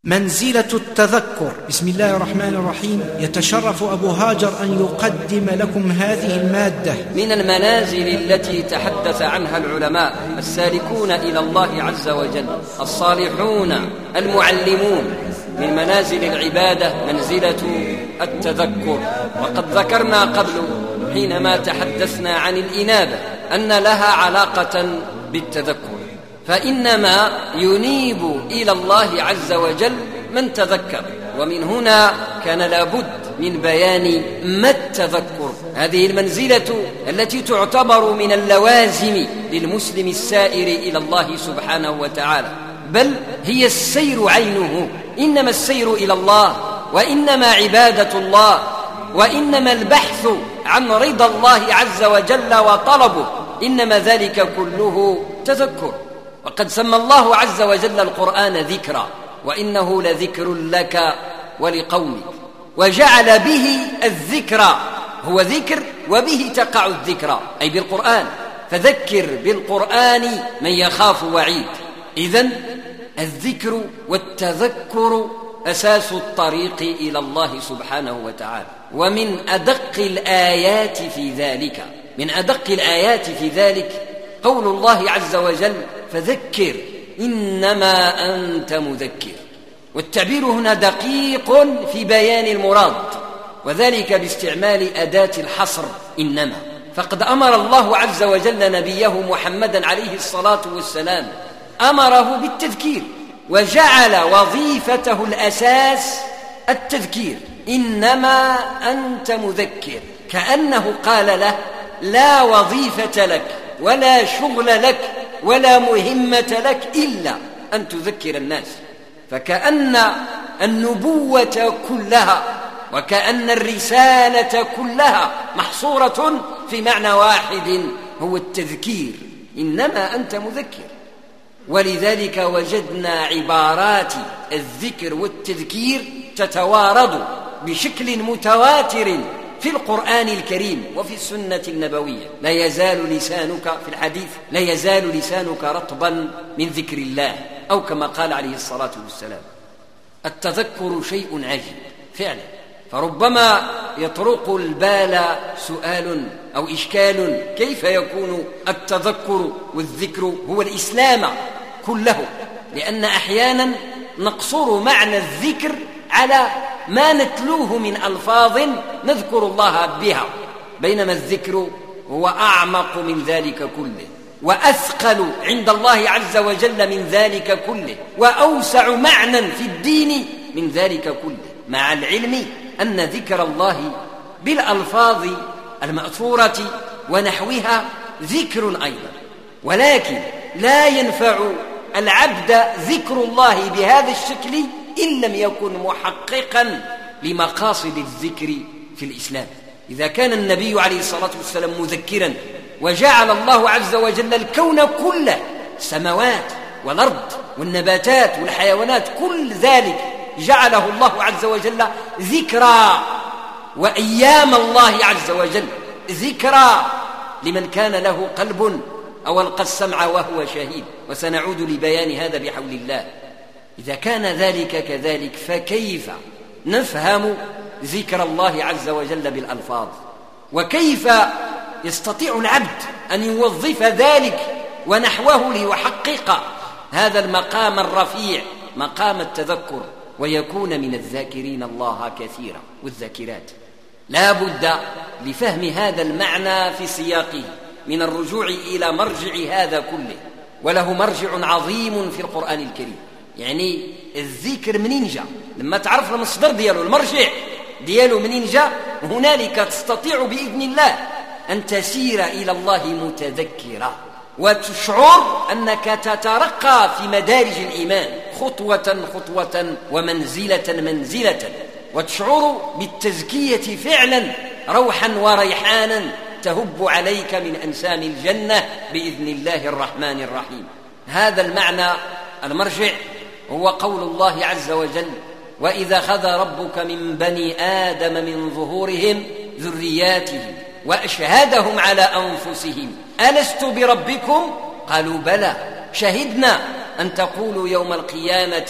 منزلة التذكر. بسم الله الرحمن الرحيم. يتشرف أبو هاجر أن يقدم لكم هذه المادة من المنازل التي تحدث عنها العلماء السالكون إلى الله عز وجل الصالحون المعلمون. من منازل العبادة منزلة التذكر، وقد ذكرنا قبل حينما تحدثنا عن الإنابة أن لها علاقة بالتذكر، فإنما ينيب إلى الله عز وجل من تذكر، ومن هنا كان لابد من بيان ما التذكر. هذه المنزلة التي تعتبر من اللوازم للمسلم السائر إلى الله سبحانه وتعالى، بل هي السير عينه. إنما السير إلى الله، وإنما عبادة الله، وإنما البحث عن رضا الله عز وجل وطلبه، إنما ذلك كله تذكر. وقد سمى الله عز وجل القرآن ذكرا، وإنه لذكر لك ولقومك، وجعل به الذكرى هو ذكر، وبه تقع الذكرى أي بالقرآن، فذكر بالقرآن من يخاف وعيد. إذن الذكر والتذكر أساس الطريق إلى الله سبحانه وتعالى. ومن أدق الآيات في ذلك قول الله عز وجل: فذكر إنما أنت مذكر. والتعبير هنا دقيق في بيان المراد، وذلك باستعمال أداة الحصر إنما. فقد أمر الله عز وجل نبيه محمدا عليه الصلاة والسلام، أمره بالتذكير، وجعل وظيفته الأساس التذكير. إنما أنت مذكر، كأنه قال له: لا وظيفة لك ولا شغل لك ولا مهمة لك إلا أن تذكر الناس. فكأن النبوة كلها وكأن الرسالة كلها محصورة في معنى واحد، هو التذكير. إنما أنت مذكر. ولذلك وجدنا عبارات الذكر والتذكير تتوارد بشكل متواتر في القرآن الكريم وفي السنة النبوية. لا يزال لسانك في الحديث لا يزال لسانك رطبا من ذكر الله، أو كما قال عليه الصلاة والسلام. التذكر شيء عجيب فعلا، فربما يطرق البال سؤال أو إشكال: كيف يكون التذكر والذكر هو الإسلام كله؟ لأن أحيانا نقصر معنى الذكر على ما نتلوه من ألفاظ نذكر الله بها، بينما الذكر هو أعمق من ذلك كله، وأثقل عند الله عز وجل من ذلك كله، وأوسع معنى في الدين من ذلك كله، مع العلم أن ذكر الله بالألفاظ المأثورة ونحوها ذكر أيضا. ولكن لا ينفع العبد ذكر الله بهذا الشكل إن لم يكن محققا لمقاصد الذكر في الإسلام. إذا كان النبي عليه الصلاة والسلام مذكرا، وجعل الله عز وجل الكون كله، السماوات والأرض والنباتات والحيوانات، كل ذلك جعله الله عز وجل ذكرى، وأيام الله عز وجل ذكرى لمن كان له قلب أو ألقى السمع وهو شهيد، وسنعود لبيان هذا بحول الله. إذا كان ذلك كذلك، فكيف نفهم ذكر الله عز وجل بالألفاظ؟ وكيف يستطيع العبد أن يوظف ذلك ونحوه ليحقق هذا المقام الرفيع، مقام التذكر، ويكون من الذاكرين الله كثيرا والذاكرات؟ لا بد لفهم هذا المعنى في سياقه من الرجوع إلى مرجع هذا كله، وله مرجع عظيم في القرآن الكريم. يعني الذكر منين جاء؟ لما تعرف المصدر دياله، المرجع دياله منين جاء، هنالك تستطيع بإذن الله أن تسير إلى الله متذكرا، وتشعر أنك تترقى في مدارج الإيمان خطوة خطوة ومنزلة منزلة، وتشعر بالتزكية فعلا روحا وريحانا تهب عليك من أنسام الجنة بإذن الله الرحمن الرحيم. هذا المعنى المرجع هو قول الله عز وجل: وإذا أخذ ربك من بني آدم من ظهورهم ذرياتهم وأشهدهم على أنفسهم ألست بربكم؟ قالوا بلى شهدنا أن تقولوا يوم القيامة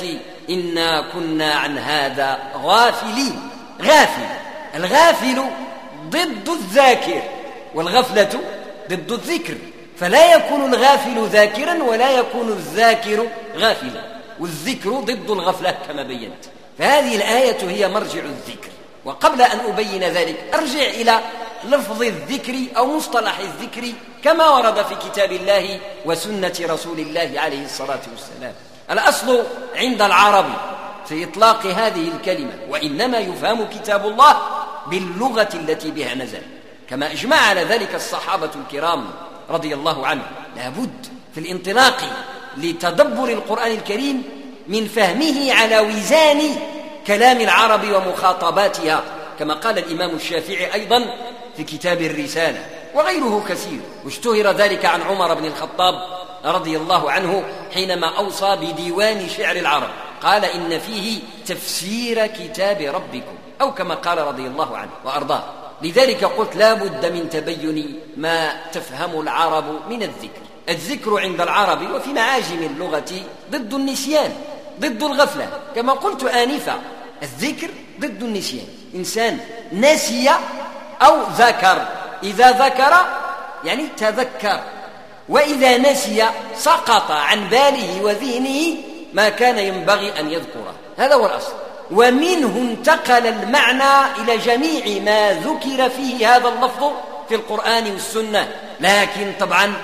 إنا كنا عن هذا غافلين. غافل، الغافل ضد الذاكر، والغفلة ضد الذكر، فلا يكون الغافل ذاكرا ولا يكون الذاكر غافلا، والذكر ضد الغفلة كما بينت. فهذه الآية هي مرجع الذكر. وقبل أن أبين ذلك أرجع إلى لفظ الذكر أو مصطلح الذكر كما ورد في كتاب الله وسنة رسول الله عليه الصلاة والسلام. الأصل عند العرب في إطلاق هذه الكلمة، وإنما يفهم كتاب الله باللغة التي بها نزل، كما أجمع على ذلك الصحابة الكرام رضي الله عنهم. لابد في الانطلاق لتدبر القرآن الكريم من فهمه على وزان كلام العرب ومخاطباتها، كما قال الإمام الشافعي أيضا في كتاب الرسالة، وغيره كثير. واشتهر ذلك عن عمر بن الخطاب رضي الله عنه حينما أوصى بديوان شعر العرب، قال إن فيه تفسير كتاب ربكم، أو كما قال رضي الله عنه وأرضاه. لذلك قلت لا بد من تبين ما تفهم العرب من الذكر. الذكر عند العرب وفي معاجم اللغة ضد النسيان، ضد الغفلة، كما قلت آنفا، الذكر ضد النسيان. إنسان نسي أو ذكر، إذا ذكر يعني تذكر، وإذا نسي سقط عن باله وذهنه ما كان ينبغي أن يذكره. هذا هو الأصل. ومنه انتقل المعنى إلى جميع ما ذكر فيه هذا اللفظ في القرآن والسنة، لكن طبعا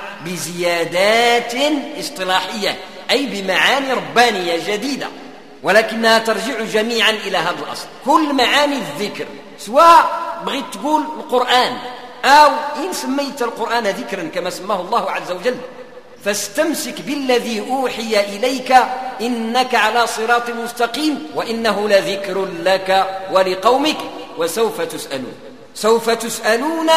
بزيادات اصطلاحية، أي بمعاني ربانية جديدة، ولكنها ترجع جميعا إلى هذا الأصل. كل معاني الذكر، سواء بغيت تقول القرآن أو إن سميت القرآن ذكرا كما سماه الله عز وجل، فاستمسك بالذي أوحي إليك إنك على صراط مستقيم وإنه لذكر لك ولقومك وسوف تسألون. سوف تسألون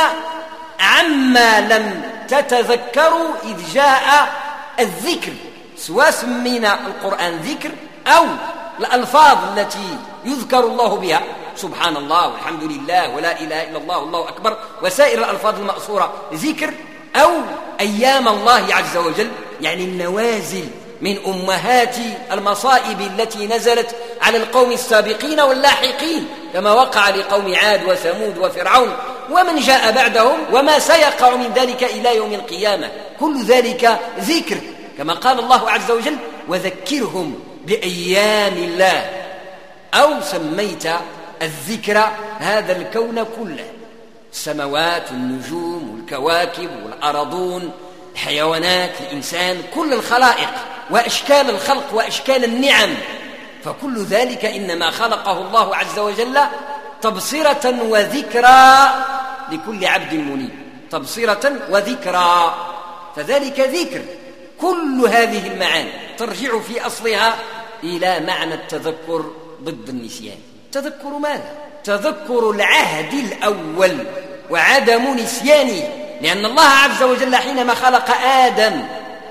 عما لم تتذكروا إذ جاء الذكر، سواء سمينا القرآن ذكر أو الألفاظ التي يذكر الله بها، سبحان الله والحمد لله ولا إله إلا الله والله أكبر وسائر الألفاظ المأثورة ذكر، أو أيام الله عز وجل، يعني النوازل من أمهات المصائب التي نزلت على القوم السابقين واللاحقين، كما وقع لقوم عاد وثمود وفرعون ومن جاء بعدهم، وما سيقع من ذلك إلى يوم القيامة. كل ذلك ذكر، كما قال الله عز وجل وذكرهم بأيام الله. أو سميت الذكر هذا الكون كله، السماوات والنجوم والكواكب والأرضون، الحيوانات، الإنسان، كل الخلائق وأشكال الخلق وأشكال النعم، فكل ذلك إنما خلقه الله عز وجل تبصرة وذكرى لكل عبد منيب، تبصرة وذكرى، فذلك ذكر. كل هذه المعاني ترجع في أصلها إلى معنى التذكر ضد النسيان. تذكر ماذا؟ تذكر العهد الأول وعدم نسيانه، لأن الله عز وجل حينما خلق آدم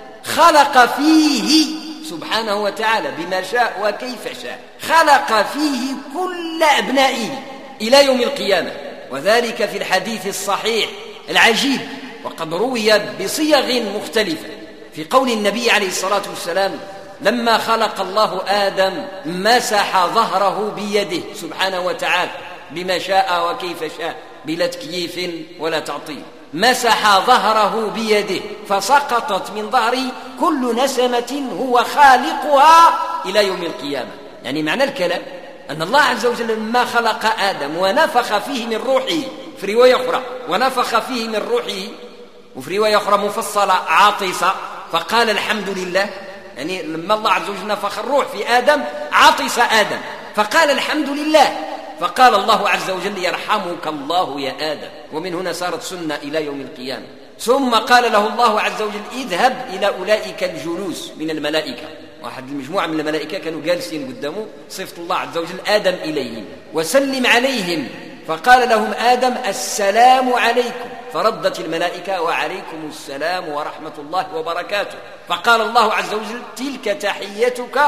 خلق فيه سبحانه وتعالى بما شاء وكيف شاء، خلق فيه كل أبنائه إلى يوم القيامة، وذلك في الحديث الصحيح العجيب، وقد روي بصيغ مختلفة، في قول النبي عليه الصلاة والسلام لما خلق الله آدم مسح ظهره بيده سبحانه وتعالى بما شاء وكيف شاء بلا تكييف ولا تعطيل، مسح ظهره بيده فسقطت من ظهره كل نسمة هو خالقها إلى يوم القيامة. يعني معنى الكلام أن الله عز وجل لما خلق آدم ونفخ فيه من روحه، في رواية أخرى ونفخ فيه من روحه، وفي رواية أخرى مفصلة عاطسة، فقال الحمد لله، يعني لما الله عز وجل نفخ الروح في آدم عطس آدم فقال الحمد لله، فقال الله عز وجل يرحمك الله يا آدم، ومن هنا صارت سنة إلى يوم القيامة. ثم قال له الله عز وجل اذهب إلى أولئك الجلوس من الملائكة، واحد المجموعة من الملائكة كانوا جالسين قدامه صفة الله عز وجل آدم إليهم، وسلم عليهم، فقال لهم آدم السلام عليكم، فردت الملائكة وعليكم السلام ورحمة الله وبركاته، فقال الله عز وجل تلك تحيتك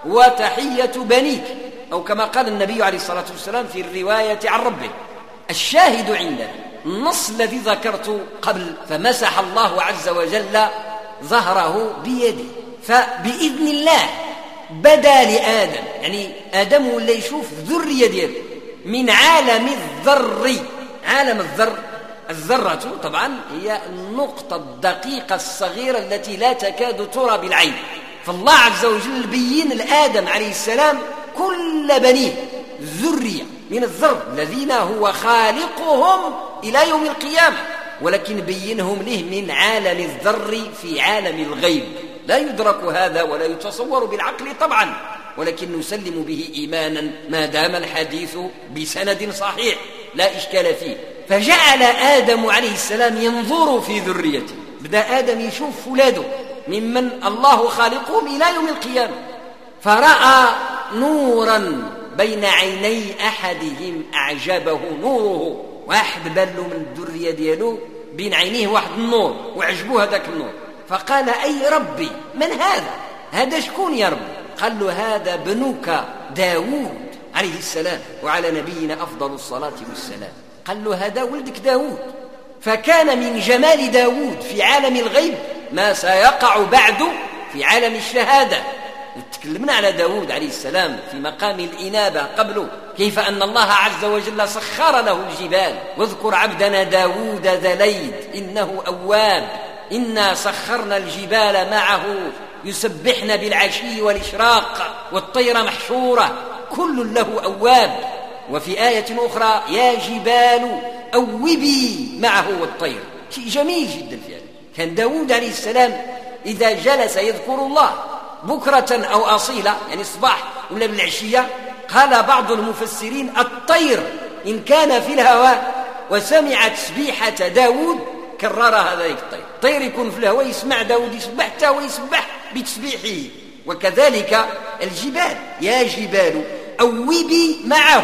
وتحية بنيك، أو كما قال النبي عليه الصلاة والسلام في الرواية عن ربه. الشاهد عندنا النص الذي ذكرت قبل، فمسح الله عز وجل ظهره بيده، فبإذن الله بدا لآدم، يعني آدم ولا يشوف ذرية دياله من عالم الذر. عالم الذر، الذرة طبعا هي النقطة الدقيقة الصغيرة التي لا تكاد ترى بالعين. فالله عز وجل بين لآدم عليه السلام كل بنيه ذرية من الذر الذين هو خالقهم إلى يوم القيامة، ولكن بينهم له من عالم الذر في عالم الغيب، لا يدرك هذا ولا يتصور بالعقل طبعا، ولكن نسلم به إيمانا ما دام الحديث بسند صحيح لا إشكال فيه. فجعل آدم عليه السلام ينظر في ذريته، بدأ آدم يشوف ولاده ممن الله خالقهم إلى يوم القيامة، فرأى نورا بين عيني أحدهم أعجبه نوره. واحد بلو من الذرية ديالو بين عينيه واحد النور وعجبوه هذاك النور، فقال أي ربي من هذا شكون يا رب؟ قال له هذا ابنك داود عليه السلام وعلى نبينا أفضل الصلاة والسلام. قال له هذا ولدك داود. فكان من جمال داود في عالم الغيب ما سيقع بعد في عالم الشهادة. تكلمنا على داود عليه السلام في مقام الإنابة قبله، كيف أن الله عز وجل سخر له الجبال. واذكر عبدنا داود ذا الأيد إنه أواب إنا سخرنا الجبال معه يسبحن بالعشي والإشراق والطير محشورة كل له أواب. وفي آية أخرى يا جبال أوبي معه والطير. شيء جميل جدا في هذا. كان داود عليه السلام إذا جلس يذكر الله بكرة أو أصيلة، يعني الصباح ولا بالعشية، قال بعض المفسرين الطير إن كان في الهواء وسمع تسبيحة داود كرر هذا الطير. طير يكون في الهواء يسمع داود يسبح حتى هو يسبح بتسبيحه. وكذلك الجبال يا جبال أوبي معه،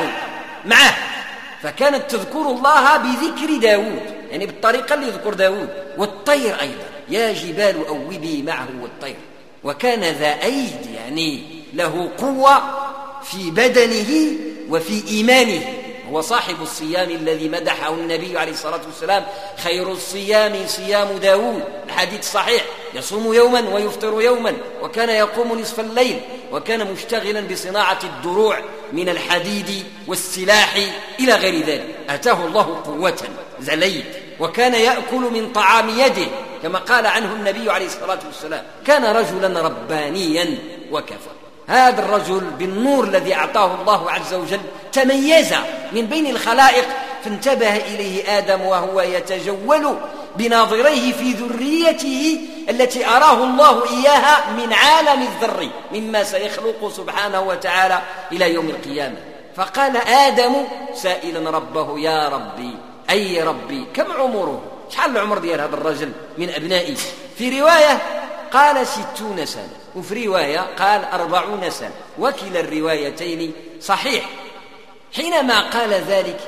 فكانت تذكر الله بذكر داود، يعني بالطريقة اللي يذكر داود. والطير أيضا يا جبال أوبي معه والطير. وكان ذا أيد، يعني له قوة في بدنه وفي إيمانه. هو صاحب الصيام الذي مدحه النبي عليه الصلاة والسلام خير الصيام صيام داود، الحديث صحيح، يصوم يوما ويفطر يوما، وكان يقوم نصف الليل، وكان مشتغلا بصناعة الدروع من الحديد والسلاح إلى غير ذلك. أتاه الله قوة زليد، وكان يأكل من طعام يده كما قال عنه النبي عليه الصلاة والسلام كان رجلا ربانيا وكفى. هذا الرجل بالنور الذي أعطاه الله عز وجل تميز من بين الخلائق، فانتبه إليه آدم وهو يتجول بناظريه في ذريته التي أراه الله إياها من عالم الذر مما سيخلق سبحانه وتعالى إلى يوم القيامة. فقال آدم سائلا ربه يا ربي أي ربي كم عمره؟ شحال العمر ديال هذا الرجل من أبنائي؟ في رواية قال 60 سنة، وفي رواية قال 40 سنة، وكلا الروايتين صحيح. حينما قال ذلك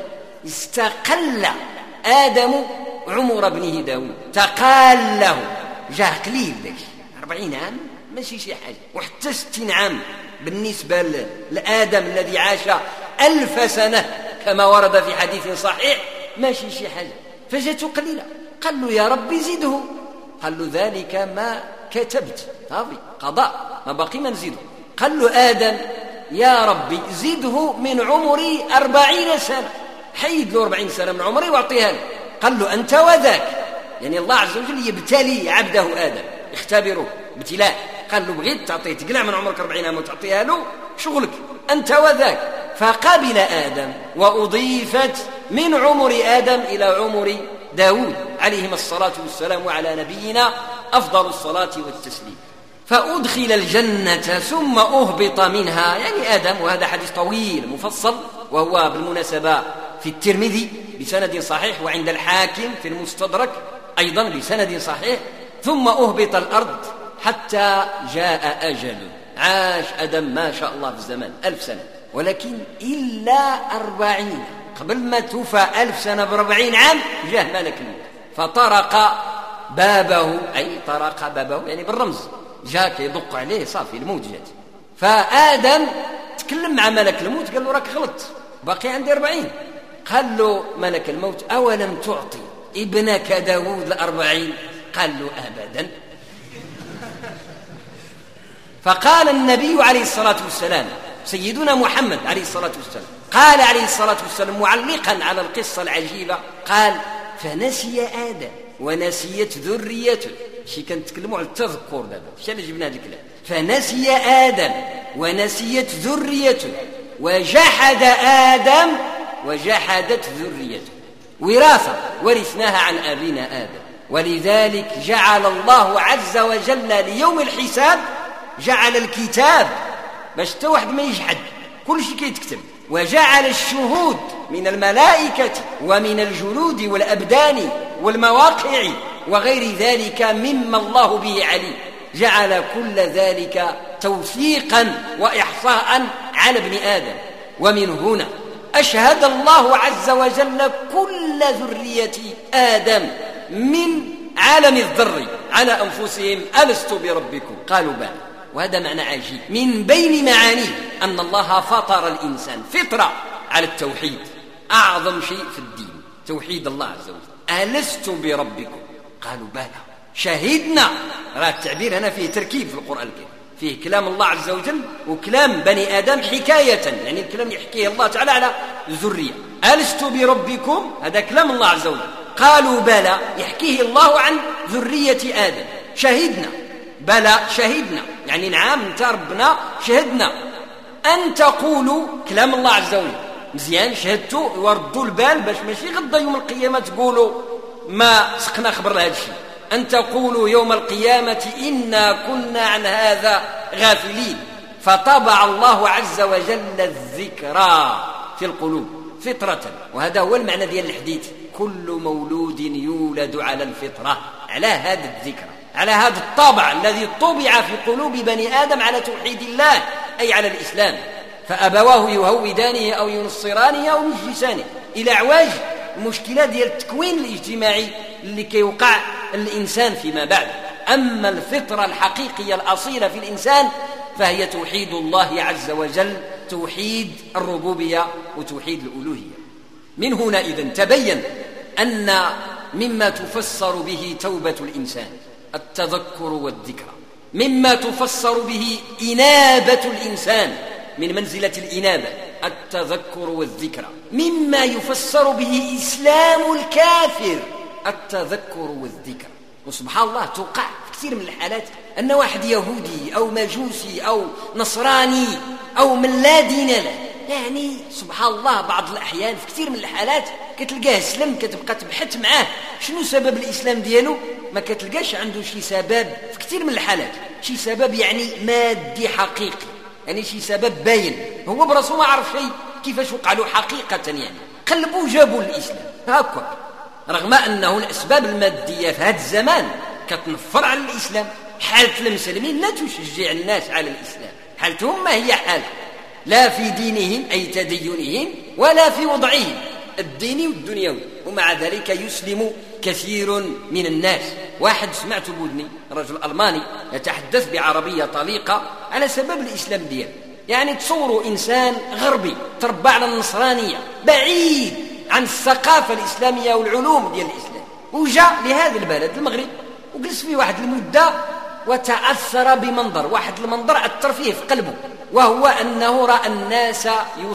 استقل آدم عمر ابنه داود، تقال له، جاه قليل لك 40 عام ماشي شي حاجة، وحتى 60 عام بالنسبة لآدم الذي عاش 1000 سنة كما ورد في حديث صحيح ماشي شي حاجة، فجاته قليلة. قال له يا ربي زده، قال له ذلك ما كتبت، طافي قضاء ما باقي ما نزيده. قال له آدم يا ربي زده من عمري 40 سنة، حيد له 40 سنة من عمري واعطيها له. قال له أنت وذاك، يعني الله عز وجل يبتلي عبده آدم، اختبره ابتلاء. قال له بغيت تعطيه تقلع من عمرك 40 عام وتعطيها له شغلك أنت وذاك. فقبل آدم وأضيفت من عمر آدم إلى عمر داود عليهما الصلاة والسلام وعلى نبينا أفضل الصلاة والتسليم. فأدخل الجنة ثم أهبط منها، يعني آدم، وهذا حديث طويل مفصل، وهو بالمناسبة في الترمذي بسند صحيح، وعند الحاكم في المستدرك أيضا بسند صحيح. ثم أهبط الأرض حتى جاء أجله. عاش آدم ما شاء الله في الزمان 1000 سنة، ولكن إلا 40. قبل ما توفى 1000 سنة ب40 عام جاء ملك الموت فطرق بابه، أي طرق بابه يعني بالرمز، جاك يدق عليه صافي الموت جات. فآدم تكلم مع ملك الموت قال له راك غلط باقي عندي 40. قال له ملك الموت أولم تعطي ابنك داود 40؟ قال له أبدا. فقال النبي عليه الصلاة والسلام سيدنا محمد عليه الصلاة والسلام قال عليه الصلاة والسلام معلقا على القصة العجيبة قال فنسي آدم ونسيت ذريته. شي كنتكلموا على التذكر دابا شي اللي جبنا هذا الكلام. فنسي آدم ونسيت ذريته وجحد آدم وجحدت ذريته. وراثة ورثناها عن أبينا آدم. ولذلك جعل الله عز وجل ليوم الحساب جعل الكتاب باش حتى واحد ما يجحد كل شيء كيتكتب. وجعل الشهود من الملائكة ومن الجلود والأبدان والمواقع وغير ذلك مما الله به عليم. جعل كل ذلك توثيقا وإحصاء على ابن آدم. ومن هنا أشهد الله عز وجل كل ذرية آدم من عالم الذر على أنفسهم ألست بربكم قالوا بلى. وهذا معنى عجيب من بين معانيه أن الله فطر الإنسان فطرة على التوحيد، أعظم شيء في الدين توحيد الله عز وجل. ألست بربكم قالوا بلى شهدنا. راه التعبير هنا فيه تركيب في القرآن الكريم، فيه كلام الله عز وجل وكلام بني آدم حكاية، يعني الكلام يحكيه الله تعالى على الذرية. ألست بربكم هذا كلام الله عز وجل. قالوا بلى يحكيه الله عن ذرية آدم. شهدنا بلى شهدنا يعني نعم انت ربنا شهدنا أن تقولوا كلام الله عز وجل مزيان شهدتوا وردوا البال باش ماشي غدا يوم القيامة تقولوا ما سقنا خبر لهذا الشيء. أن تقولوا يوم القيامة إنا كنا عن هذا غافلين. فطبع الله عز وجل الذكرى في القلوب فطرة. وهذا هو المعنى ديال الحديث كل مولود يولد على الفطرة، على هذا الذكر، على هذا الطابع الذي طبع في قلوب بني آدم على توحيد الله أي على الإسلام. فأبواه يهودانه أو ينصرانه أو يجلسانه إلى أعواج المشكلات ديال التكوين الاجتماعي اللي كيوقع الإنسان فيما بعد. أما الفطرة الحقيقية الأصيلة في الإنسان فهي توحيد الله عز وجل، توحيد الربوبية وتوحيد الألوهية. من هنا إذن تبين أن مما تفسر به توبة الإنسان التذكر والذكر، مما تفسر به إنابة الإنسان من منزلة الإنابة التذكر والذكر، مما يفسر به إسلام الكافر التذكر والذكر. وسبحان الله توقع في كثير من الحالات أن واحد يهودي أو مجوسي أو نصراني أو من لا دين له، يعني سبحان الله بعض الأحيان في كثير من الحالات كتلقاه سلم كتبقى تبحث معاه شنو سبب الإسلام ديالو، ما كتلقاش عنده شي سبب في كثير من الحالات، شي سبب يعني مادي حقيقي، يعني شي سبب باين هو براسو ما عرف شيء كيفاش وقع له حقيقة، يعني قلبوا جابوا الإسلام هكا، رغم أنه الأسباب المادية في هذا الزمان كتنفر على الإسلام. حالة المسلمين لا تشجع الناس على الإسلام، حالتهم ما هي حالة لا في دينهم أي تدينهم ولا في وضعهم الديني والدنيوي، ومع ذلك يسلم كثير من الناس. واحد سمعت بودني رجل ألماني يتحدث بعربية طليقة على سبب الإسلام دياله، يعني تصوروا إنسان غربي تربى على النصرانية بعيد عن الثقافة الإسلامية والعلوم ديال الإسلام، وجاء لهذا البلد المغرب وجلس فيه واحد المدة وتأثر بمنظر، واحد المنظر أثر فيه في قلبه، وهو أنه رأى الناس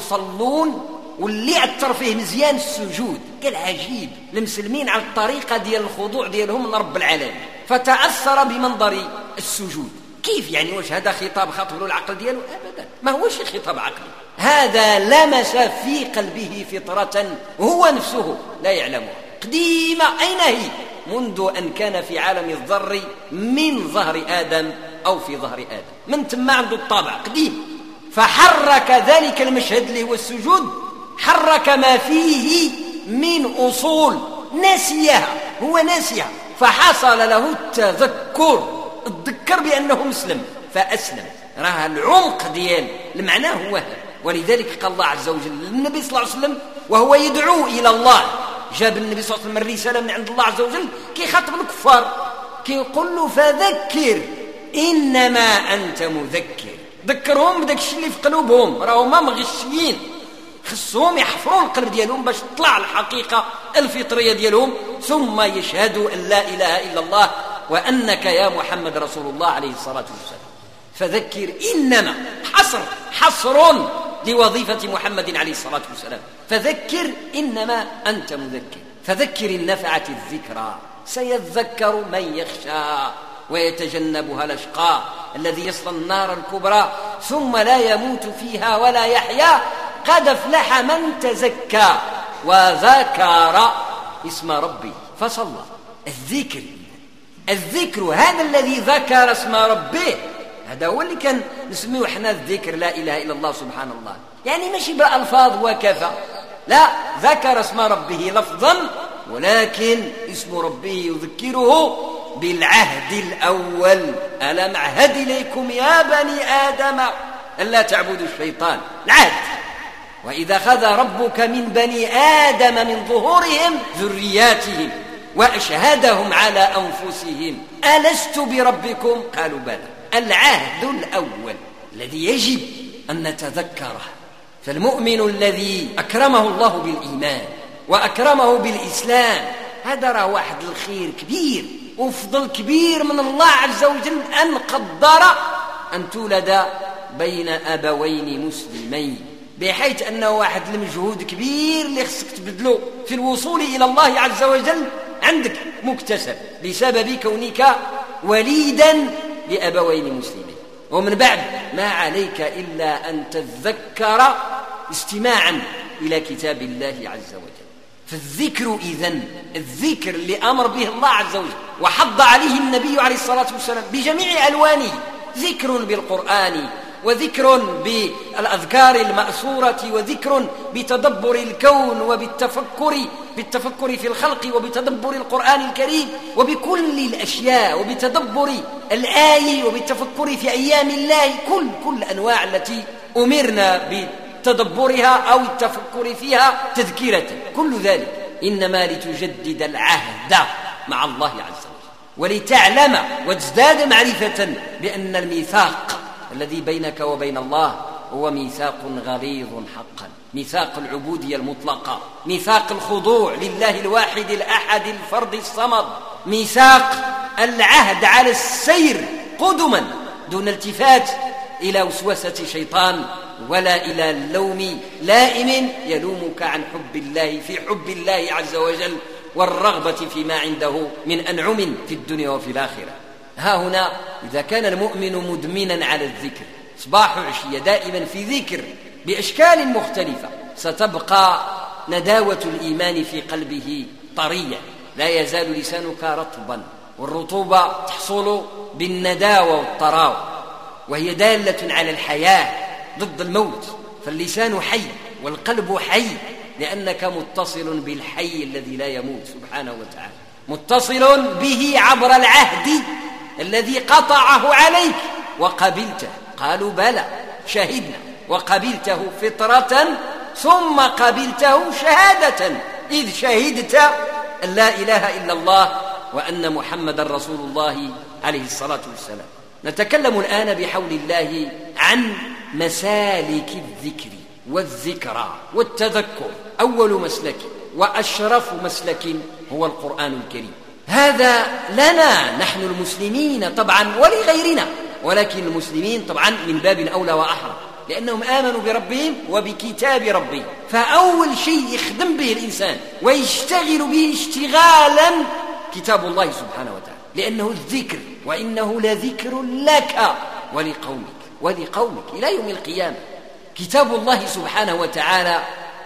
يصلون واللي أثر فيه مزيان السجود، قال عجيب المسلمين على الطريقة ديال الخضوع ديالهم من رب العالمين، فتأثر بمنظر السجود. كيف يعني؟ واش هذا خطاب خاطب له العقل دياله؟ أبدا، ما هوش خطاب عقلي، هذا لمس في قلبه فطرة هو نفسه لا يعلمها قديمة. أين هي؟ منذ أن كان في عالم الذر من ظهر آدم أو في ظهر آدم، من ثم عنده الطابع قديم، فحرك ذلك المشهد اللي هو السجود، حرك ما فيه من أصول ناسيها، هو ناسيها، فحصل له التذكر، الذكر بأنه مسلم فأسلم. راه العمق ديال المعنى هو هذا. ولذلك قال الله عز وجل للنبي صلى الله عليه وسلم وهو يدعو إلى الله، جاب النبي صلى الله عليه وسلم الرسالة من عند الله عز وجل كيخاطب الكفار كيقول له فذكر إنما أنت مذكر، ذكرهم بداك الشيء اللي في قلوبهم، راهم مغشيين، خصهم يحفرون القلب ديالهم باش تطلع الحقيقة الفطرية ديالهم، ثم يشهدوا أن لا إله إلا الله وأنك يا محمد رسول الله عليه الصلاة والسلام. فذكر إنما حصر لوظيفة محمد عليه الصلاة والسلام. فذكر إنما أنت مذكر. فذكر إن نفعت الذكرى سيذكر من يخشى ويتجنبها الأشقى الذي يصلى النار الكبرى ثم لا يموت فيها ولا يحيا قد أفلح من تزكى وذكر اسم ربه فصلى. الذكر هذا الذي ذكر اسم ربه، هذا هو اللي كان نسميه احنا الذكر، لا إله إلا الله سبحان الله، يعني ماشي بألفاظ وكفى، لا، ذكر اسم ربه لفظا، ولكن اسم ربه يذكره بالعهد الأول. ألم أعهد إليكم يا بني آدم ألا تعبدوا الشيطان، العهد. وإذا أخذ ربك من بني آدم من ظهورهم ذرياتهم وأشهدهم على أنفسهم ألست بربكم قالوا بلى. العهد الأول الذي يجب أن نتذكره. فالمؤمن الذي أكرمه الله بالإيمان وأكرمه بالإسلام هذا راه واحد الخير كبير وفضل كبير من الله عز وجل أن قدر أن تولد بين أبوين مسلمين، بحيث أنه واحد المجهود كبير اللي خصك تبذله في الوصول إلى الله عز وجل عندك مكتسب بسبب كونك وليدا لأبوين مسلمين. ومن بعد ما عليك إلا أن تذكر استماعا إلى كتاب الله عز وجل. فالذكر إذن الذكر اللي أمر به الله عز وجل وحض عليه النبي عليه الصلاة والسلام بجميع ألوانه، ذكر بالقرآن وذكر بالأذكار المأثورة وذكر بتدبر الكون وبالتفكر في الخلق وبتدبر القرآن الكريم وبكل الأشياء وبتدبر الآي وبالتفكر في أيام الله، كل أنواع التي أمرنا بتدبرها أو التفكر فيها تذكيرة، كل ذلك إنما لتجدد العهد مع الله عز وجل ولتعلم وتزداد معرفة بأن الميثاق الذي بينك وبين الله هو ميثاق غليظ حقا، ميثاق العبودية المطلقة، ميثاق الخضوع لله الواحد الأحد الفرد الصمد، ميثاق العهد على السير قدما دون التفات إلى وسوسة شيطان ولا إلى اللوم لائم يلومك عن حب الله في حب الله عز وجل والرغبة فيما عنده من أنعم في الدنيا وفي الآخرة. ها هنا إذا كان المؤمن مدمنا على الذكر صباح وعشية دائما في ذكر بأشكال مختلفة ستبقى نداوة الإيمان في قلبه طرية، لا يزال لسانك رطبا، والرطوبة تحصل بالنداوة والطراوة وهي دالة على الحياة ضد الموت. فاللسان حي والقلب حي لأنك متصل بالحي الذي لا يموت سبحانه وتعالى، متصل به عبر العهد الذي قطعه عليك وقبلته. قالوا بلى شهدنا، وقبلته فطرة ثم قبلته شهادة، إذ شهدت أن لا إله إلا الله وأن محمد رسول الله عليه الصلاة والسلام. نتكلم الآن بحول الله عن مسالك الذكر والذكرى والتذكر. أول مسلك وأشرف مسلك هو القرآن الكريم. هذا لنا نحن المسلمين طبعا ولغيرنا، ولكن المسلمين طبعا من باب أولى وأحرى لأنهم آمنوا بربهم وبكتاب ربهم. فأول شيء يخدم به الإنسان ويشتغل به اشتغالا كتاب الله سبحانه وتعالى، لأنه الذكر وإنه لذكر لك ولقومك إلى يوم القيامة. كتاب الله سبحانه وتعالى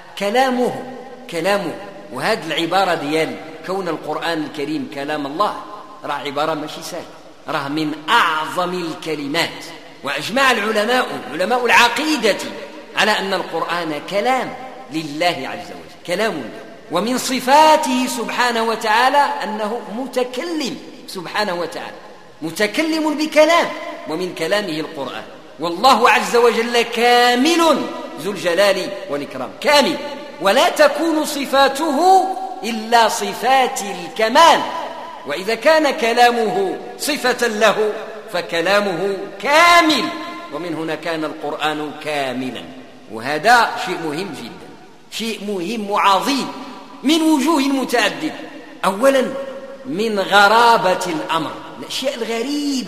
كلامه وهذه العبارة ديال كون القرآن الكريم كلام الله راه عبارة ماشي سهلة، راه من أعظم الكلمات. وأجمع علماء العقيدة على أن القرآن كلام لله عز وجل، كلام الله. ومن صفاته سبحانه وتعالى أنه متكلم سبحانه وتعالى، متكلم بكلام، ومن كلامه القرآن. والله عز وجل كامل ذو الجلال والإكرام، كامل، ولا تكون صفاته إلا صفات الكمال. وإذا كان كلامه صفة له فكلامه كامل، ومن هنا كان القرآن كاملا. وهذا شيء مهم جدا، شيء مهم وعظيم من وجوه متعددة. أولا من غرابة الأمر، الأشياء الغريبة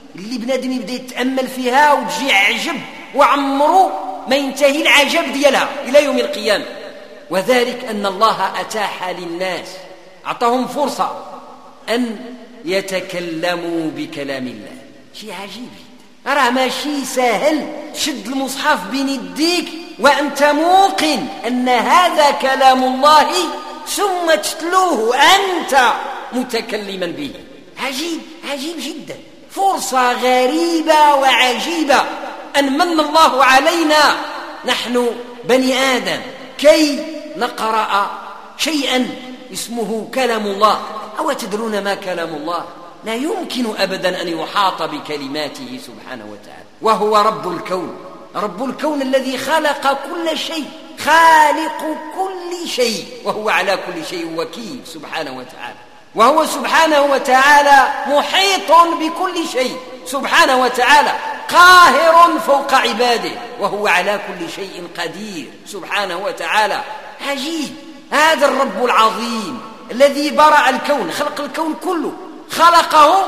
اللي بنادم يبدا يتأمل فيها وتجي عجب وعمرو ما ينتهي العجب ديالها إلى يوم القيامة. وذلك أن الله أتاح للناس، أعطاهم فرصة أن يتكلموا بكلام الله. شيء عجيب، راه ماشي سهل تشد المصحف بين يديك وأنت موقن أن هذا كلام الله ثم تتلوه أنت متكلما به. عجيب، عجيب جدا، فرصة غريبة وعجيبة أن من الله علينا نحن بني آدم كي نقرأ شيئا اسمه كلام الله. أو تدرون ما كلام الله؟ لا يمكن أبدا أن يحاط بكلماته سبحانه وتعالى، وهو رب الكون، رب الكون الذي خلق كل شيء، خالق كل شيء، وهو على كل شيء وكيل سبحانه وتعالى. وهو سبحانه وتعالى محيط بكل شيء سبحانه وتعالى، قاهر فوق عباده، وهو على كل شيء قدير سبحانه وتعالى. عجيب، هذا الرب العظيم الذي برأ الكون، خلق الكون كله، خلقه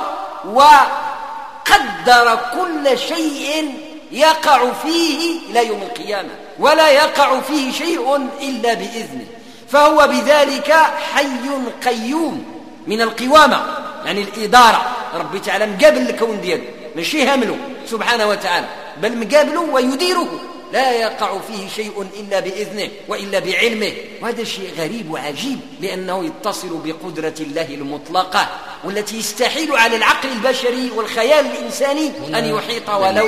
وقدر كل شيء يقع فيه إلى يوم القيامة، ولا يقع فيه شيء إلا بإذنه، فهو بذلك حي قيوم من القوامة، يعني الإدارة. ربي تعالى مقابل الكون دياله، ماشي همله سبحانه وتعالى، بل مقابله ويديره، لا يقع فيه شيء إلا بإذنه وإلا بعلمه. وهذا شيء غريب وعجيب، لأنه يتصل بقدرة الله المطلقة، والتي يستحيل على العقل البشري والخيال الإنساني أن يحيط ولو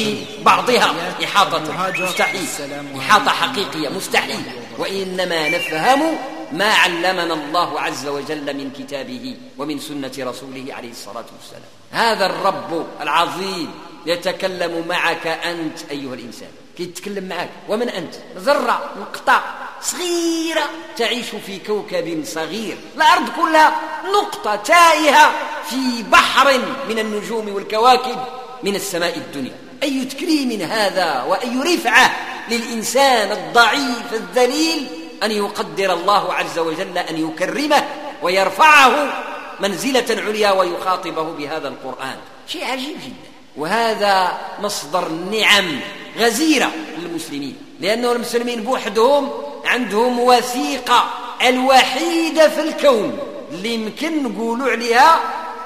ببعضها إحاطة، مستحيل، إحاطة حقيقية مستحيل. وإنما نفهم ما علمنا الله عز وجل من كتابه ومن سنة رسوله عليه الصلاة والسلام. هذا الرب العظيم يتكلم معك أنت أيها الإنسان، كي يتكلم معك. ومن أنت؟ ذرة، نقطة صغيرة تعيش في كوكب صغير، الأرض كلها نقطة تائهة في بحر من النجوم والكواكب من السماء الدنيا. أي تكريم هذا، وأي رفعة للإنسان الضعيف الذليل أن يقدر الله عز وجل أن يكرمه ويرفعه منزلة عليا ويخاطبه بهذا القرآن. شيء عجيب جدا. وهذا مصدر نعم غزيرة للمسلمين، لأنه المسلمين بوحدهم عندهم وثيقة الوحيدة في الكون اللي يمكن نقولوا عليها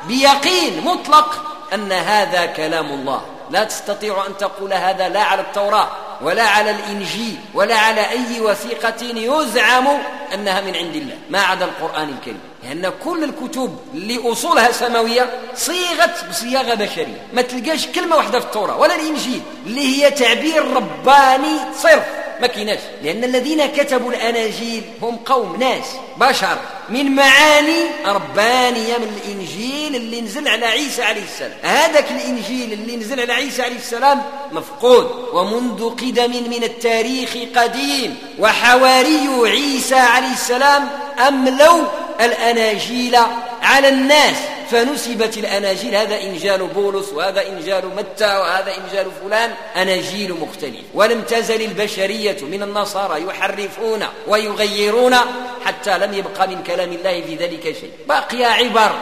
بيقين مطلق أن هذا كلام الله. لا تستطيع أن تقول هذا لا على التوراة ولا على الإنجيل ولا على أي وثيقة يزعم أنها من عند الله ما عدا القرآن الكريم، لأن كل الكتب اللي أصولها سماوية صيغت بصياغة بشرية. ما تلقاش كلمة واحدة في التوراة ولا الإنجيل اللي هي تعبير رباني صرف، ما كيناش، لأن الذين كتبوا الأناجيل هم قوم، ناس، بشر، من معاني ربانية من الإنجيل اللي نزل على عيسى عليه السلام. هذاك الإنجيل اللي نزل على عيسى عليه السلام مفقود، ومنذ قدم من التاريخ قديم، وحواري عيسى عليه السلام أملوا الأناجيل على الناس، فنسبت الأناجيل، هذا إنجيل بولس وهذا إنجيل متى وهذا إنجيل فلان، أناجيل مختلفة. ولم تزل البشرية من النصارى يحرفون ويغيرون حتى لم يبقى من كلام الله في ذلك شيء، بقي عبر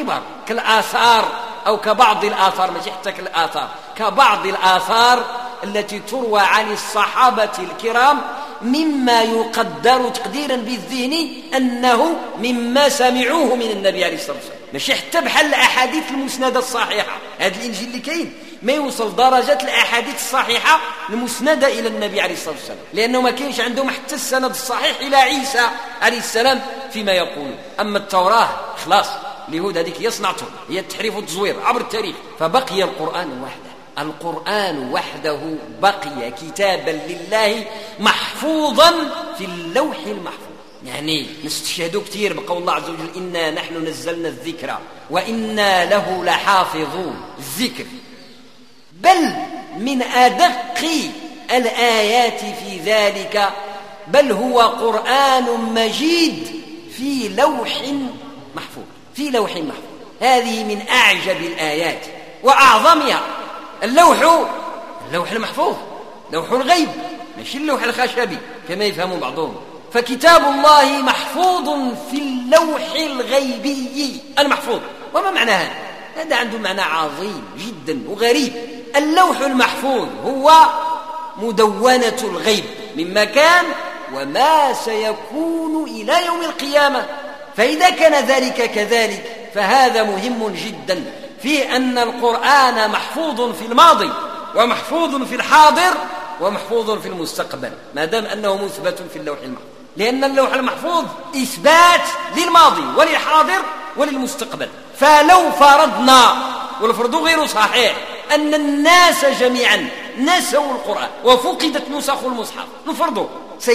كالآثار أو كبعض الآثار، مش حتى كالآثار، كبعض الآثار التي تروى عن الصحابة الكرام مما يقدر تقديرا بالذهن أنه مما سمعوه من النبي عليه الصلاة والسلام، ماشي حتى بحال الأحاديث المسندة الصحيحة. هذا الإنجيل اللي كاين ما يوصل درجة الأحاديث الصحيحة المسندة إلى النبي عليه الصلاة والسلام، لأنه ما كاينش عندهم حتى السند الصحيح إلى عيسى عليه السلام فيما يقولون. أما التوراة خلاص، اليهود هذيك هي صنعتهم، هي التحريف والتزوير عبر التاريخ. فبقي القرآن وحده، القرآن وحده بقي كتابا لله محفوظا في اللوح المحفوظ. يعني نستشهدوا كثير بقول الله عز وجل إنا نحن نزلنا الذكر وإنا له لحافظون. الذكر بل من أدق الآيات في ذلك، بل هو قرآن مجيد في لوح محفوظ، في لوح محفوظ. هذه من أعجب الآيات وأعظمها. اللوح المحفوظ، لوح الغيب، ماشي اللوح الخشبي كما يفهم بعضهم. فكتاب الله محفوظ في اللوح الغيبي المحفوظ. وما معنى هذا؟ هذا عنده معنى عظيم جدا وغريب. اللوح المحفوظ هو مدونة الغيب مما كان وما سيكون إلى يوم القيامة. فإذا كان ذلك كذلك فهذا مهم جدا في أن القرآن محفوظ في الماضي ومحفوظ في الحاضر ومحفوظ في المستقبل، ما دام أنه مثبت في اللوح المحفوظ، لأن اللوح المحفوظ إثبات للماضي وللحاضر وللمستقبل. فلو فرضنا، والفرض غير صحيح، أن الناس جميعا نسوا القرآن وفقدت نسخ المصحف، نفرضه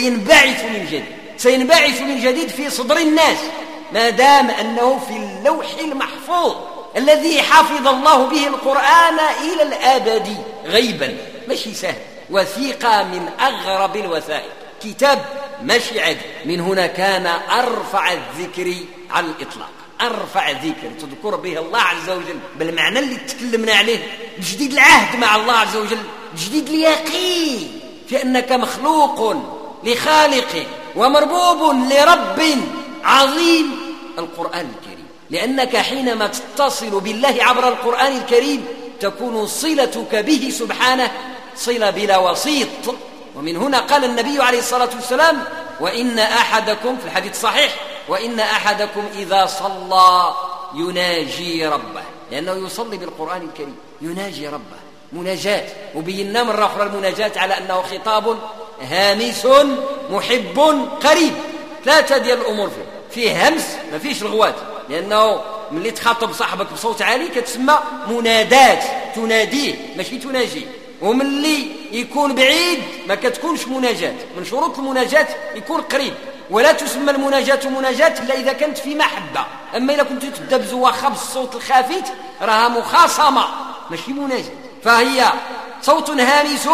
سينبعث من جديد في صدر الناس، ما دام أنه في اللوح المحفوظ الذي حفظ الله به القرآن إلى الأبد غيبا. ماشي سهل، وثيقة من أغرب الوثائق، كتاب ماشي عادي. من هنا كان أرفع الذكر على الإطلاق، أرفع ذكر تذكر به الله عز وجل بالمعنى اللي تكلمنا عليه، بجديد العهد مع الله عز وجل، بجديد اليقين في أنك مخلوق لخالق ومربوب لرب عظيم، القرآن الكريم. لأنك حينما تتصل بالله عبر القرآن الكريم تكون صلتك به سبحانه صلة بلا وسيط. ومن هنا قال النبي عليه الصلاة والسلام: وإن أحدكم، في الحديث الصحيح، وإن أحدكم إذا صلى يناجي ربه، لأنه يصلي بالقرآن الكريم، يناجي ربه مناجاة. وبينا مرة أخرى المناجاة على أنه خطاب هامس محب قريب، ثلاثة ديال الأمور فيه همس، ما فيش لغوات، لأنه من اللي تخاطب صاحبك بصوت عالي كتسمى منادات، تناديه ماشي تناجي. ومن اللي يكون بعيد ما كتكونش مناجاة. من شروط المناجاة يكون قريب، ولا تسمى المناجاة مناجاة إلا إذا كانت في محبة. أما إذا كنت تبدأ بزواخة بالصوت الخافت راها مخاصمة ماشي مناجاة. فهي صوت هامس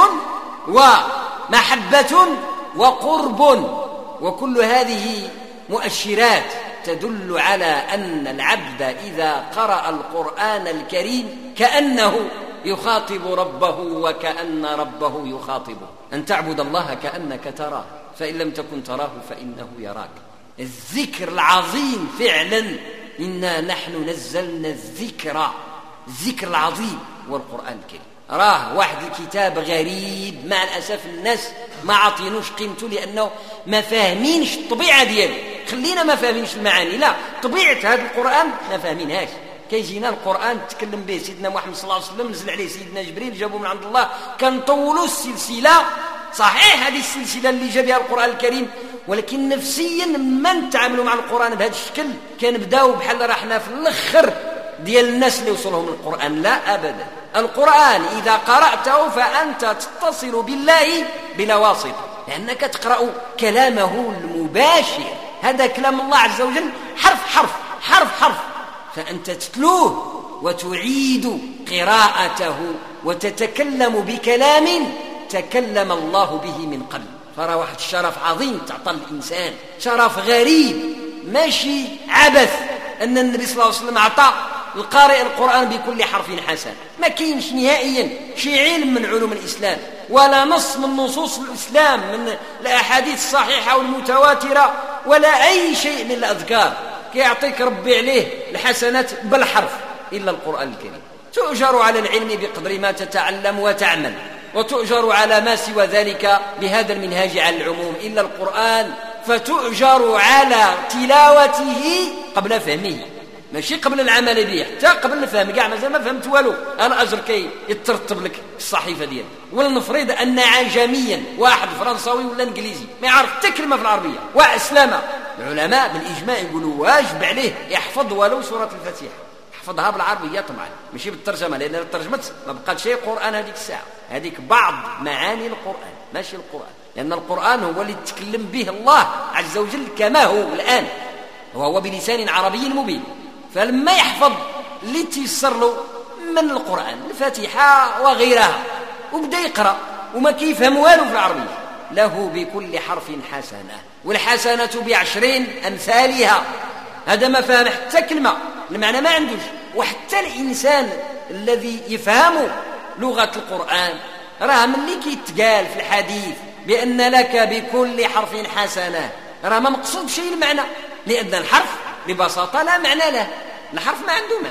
ومحبة وقرب، وكل هذه مؤشرات تدل على أن العبد إذا قرأ القرآن الكريم كأنه يخاطب ربه وكأن ربه يخاطبه. أن تعبد الله كأنك تراه، فإن لم تكن تراه فإنه يراك. الذكر العظيم فعلا، إنا نحن نزلنا الذكر العظيم والقرآن الكريم. راه واحد الكتاب غريب، مع الأسف الناس ما عطينوش قيمته لأنه ما فاهمينش الطبيعة ديالو. خلينا ما فاهمينش المعاني، لا، طبيعة هذا القرآن ما فاهمينهاش. كيجينا القرآن تكلم به سيدنا محمد صلى الله عليه وسلم، نزل عليه سيدنا جبريل جابوه من عند الله، كنطولوا السلسلة. صحيح هذه السلسلة اللي جا بها القرآن الكريم، ولكن نفسيا من تعاملوا مع القرآن بهذا الشكل كنبداو بحال راحنا في الأخر ديال الناس اللي وصلهم القرآن. لا أبدا، القرآن إذا قرأته فأنت تتصل بالله بلا واسطة، لأنك تقرأ كلامه المباشر. هذا كلام الله عز وجل حرف حرف حرف حرف، فأنت تتلوه وتعيد قراءته وتتكلم بكلام تكلم الله به من قبل. فرى واحد الشرف عظيم تعطى الإنسان، شرف غريب ماشي عبث، أن النبي صلى الله عليه وسلم أعطى القارئ القرآن بكل حرف حسن. ما كاينش نهائيا شي علم من علوم الإسلام ولا نص من نصوص الإسلام من الأحاديث الصحيحة والمتواترة ولا أي شيء من الأذكار كيعطيك ربي عليه الحسنات بالحرف إلا القرآن الكريم. تؤجر على العلم بقدر ما تتعلم وتعمل، وتؤجر على ما سوى ذلك بهذا المنهاج على العموم إلا القرآن، فتؤجر على تلاوته قبل فهمه، ماشي قبل العمل به، حتى قبل الفهم. كاع مازال ما فهمت والو، الأجر كي يترتب لك الصحيفة ديالك. ولنفرض أن عجميا واحد فرنساوي ولا انجليزي ما يعرف حتى كلمة في العربية وأسلم، العلماء بالإجماع يقولوا واجب عليه يحفظ ولو سورة الفاتحة، يحفظها بالعربية طبعا ماشي بالترجمة، لأن الترجمة ما بقات شيء قرآن هذيك الساعة، هذيك بعض معاني القرآن ماشي القرآن، لأن القرآن هو اللي تكلم به الله عز وجل كما هو الآن، وهو بلسان عربي مبين. فلما يحفظ اللي تيسر له من القرآن الفاتحة وغيرها وبدأ يقرأ وما كيفهم والو في العربية، له بكل حرف حسنة، والحسنة ب10 أمثالها. هذا ما فهم حتى كلمة، المعنى ما عندوش. وحتى الإنسان الذي يفهم لغة القرآن راه من اللي كيتقال في الحديث بأن لك بكل حرف حسنة راه ما مقصود شيء المعنى، لأن الحرف ببساطة لا معنى له، الحرف ما عنده معنى.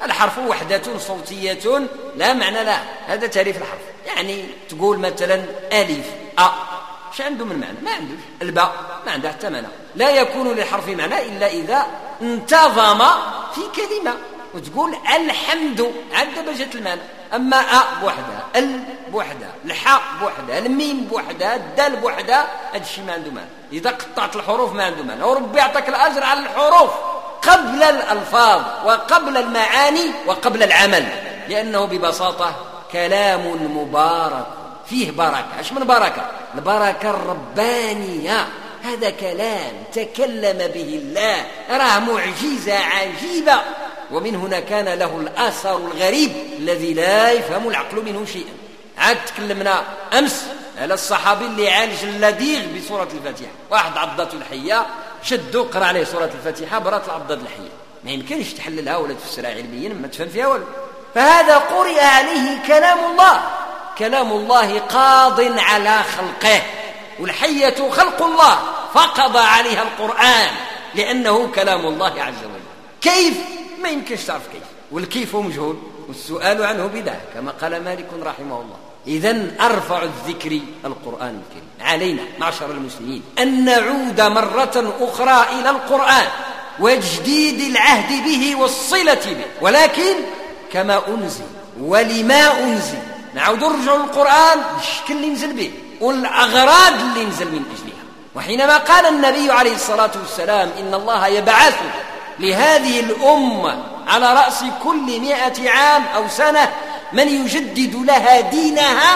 الحرف وحدة صوتية لا معنى له، هذا تعريف الحرف. يعني تقول مثلا ألف ايش عنده من معنى؟ ما عندوش. الباء ما عنده حتى معنى. لا يكون للحرف معنى إلا إذا انتظم في كلمة. وتقول الحمد عاد بجت المعنى. أما بوحدها، بوحدها، الحاء بوحدها، الميم بوحدها، الدال بوحدها، هذا الشيء ما عنده معنى. إذا قطعت الحروف ما عنده معنى. وربي يعطيك الأجر على الحروف قبل الألفاظ وقبل المعاني وقبل العمل، لأنه ببساطة كلام مبارك فيه بركة. ايش من بركة؟ البركة الربانية. هذا كلام تكلم به الله، راه معجزة عجيبة، ومن هنا كان له الأثر الغريب الذي لا يفهم العقل منه شيئا. عاد تكلمنا أمس على الصحابي اللي عالج اللديغ بسورة الفاتحة. واحد عضته الحية، شدوا قرأ عليه سورة الفاتحة، برات العضة الحية. ما يمكنش تحللها ولا تفسرها علميا، ما تفهم فيها والو. فهذا قرئ عليه كلام الله، كلام الله قاض على خلقه، والحية خلق الله فقضى عليها القرآن لأنه كلام الله عز وجل. كيف؟ ما يمكنش تعرف كيف، والكيف مجهول، والسؤال عنه بدعة كما قال مالك رحمه الله. إذن أرفع الذكر القرآن الكريم. علينا معشر المسلمين أن نعود مرة أخرى إلى القرآن وتجديد العهد به والصلة به، ولكن كما أنزل ولما أنزل. نعود نرجع للقرآن بالشكل اللي نزل به والأغراض اللي نزل من أجلها. وحينما قال النبي عليه الصلاة والسلام إن الله يبعث لهذه الأمة على رأس كل 100 عام أو سنة من يجدد لها دينها،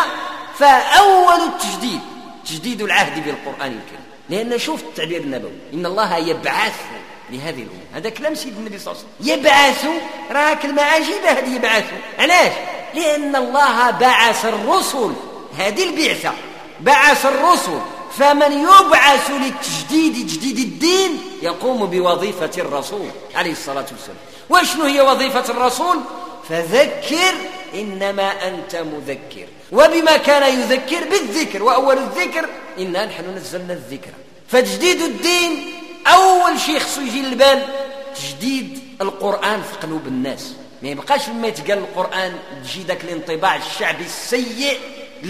فأول التجديد تجديد العهد بالقرآن الكريم. لأن شوف التعبير النبوي، إن الله يبعث لهذه الأمة، هذا كلام سيد النبي صلى الله عليه وسلم. يبعث راه كلمة عجيبة هذه يبعث. علاش؟ لأن الله بعث الرسل، هذه البعثة بعث الرسل، فمن يبعث للتجديد تجديد الدين يقوم بوظيفة الرسول عليه الصلاة والسلام. وشنو هي وظيفة الرسول؟ فذكر إنما أنت مذكر. وبما كان يذكر بالذكر، وأول الذكر إنا نحن نزلنا الذكر. فتجديد الدين أول شيء خصو يجي للبال تجديد القرآن في قلوب الناس. ما يبقاش لما يتقال القرآن تجي ذاك الانطباع الشعبي السيء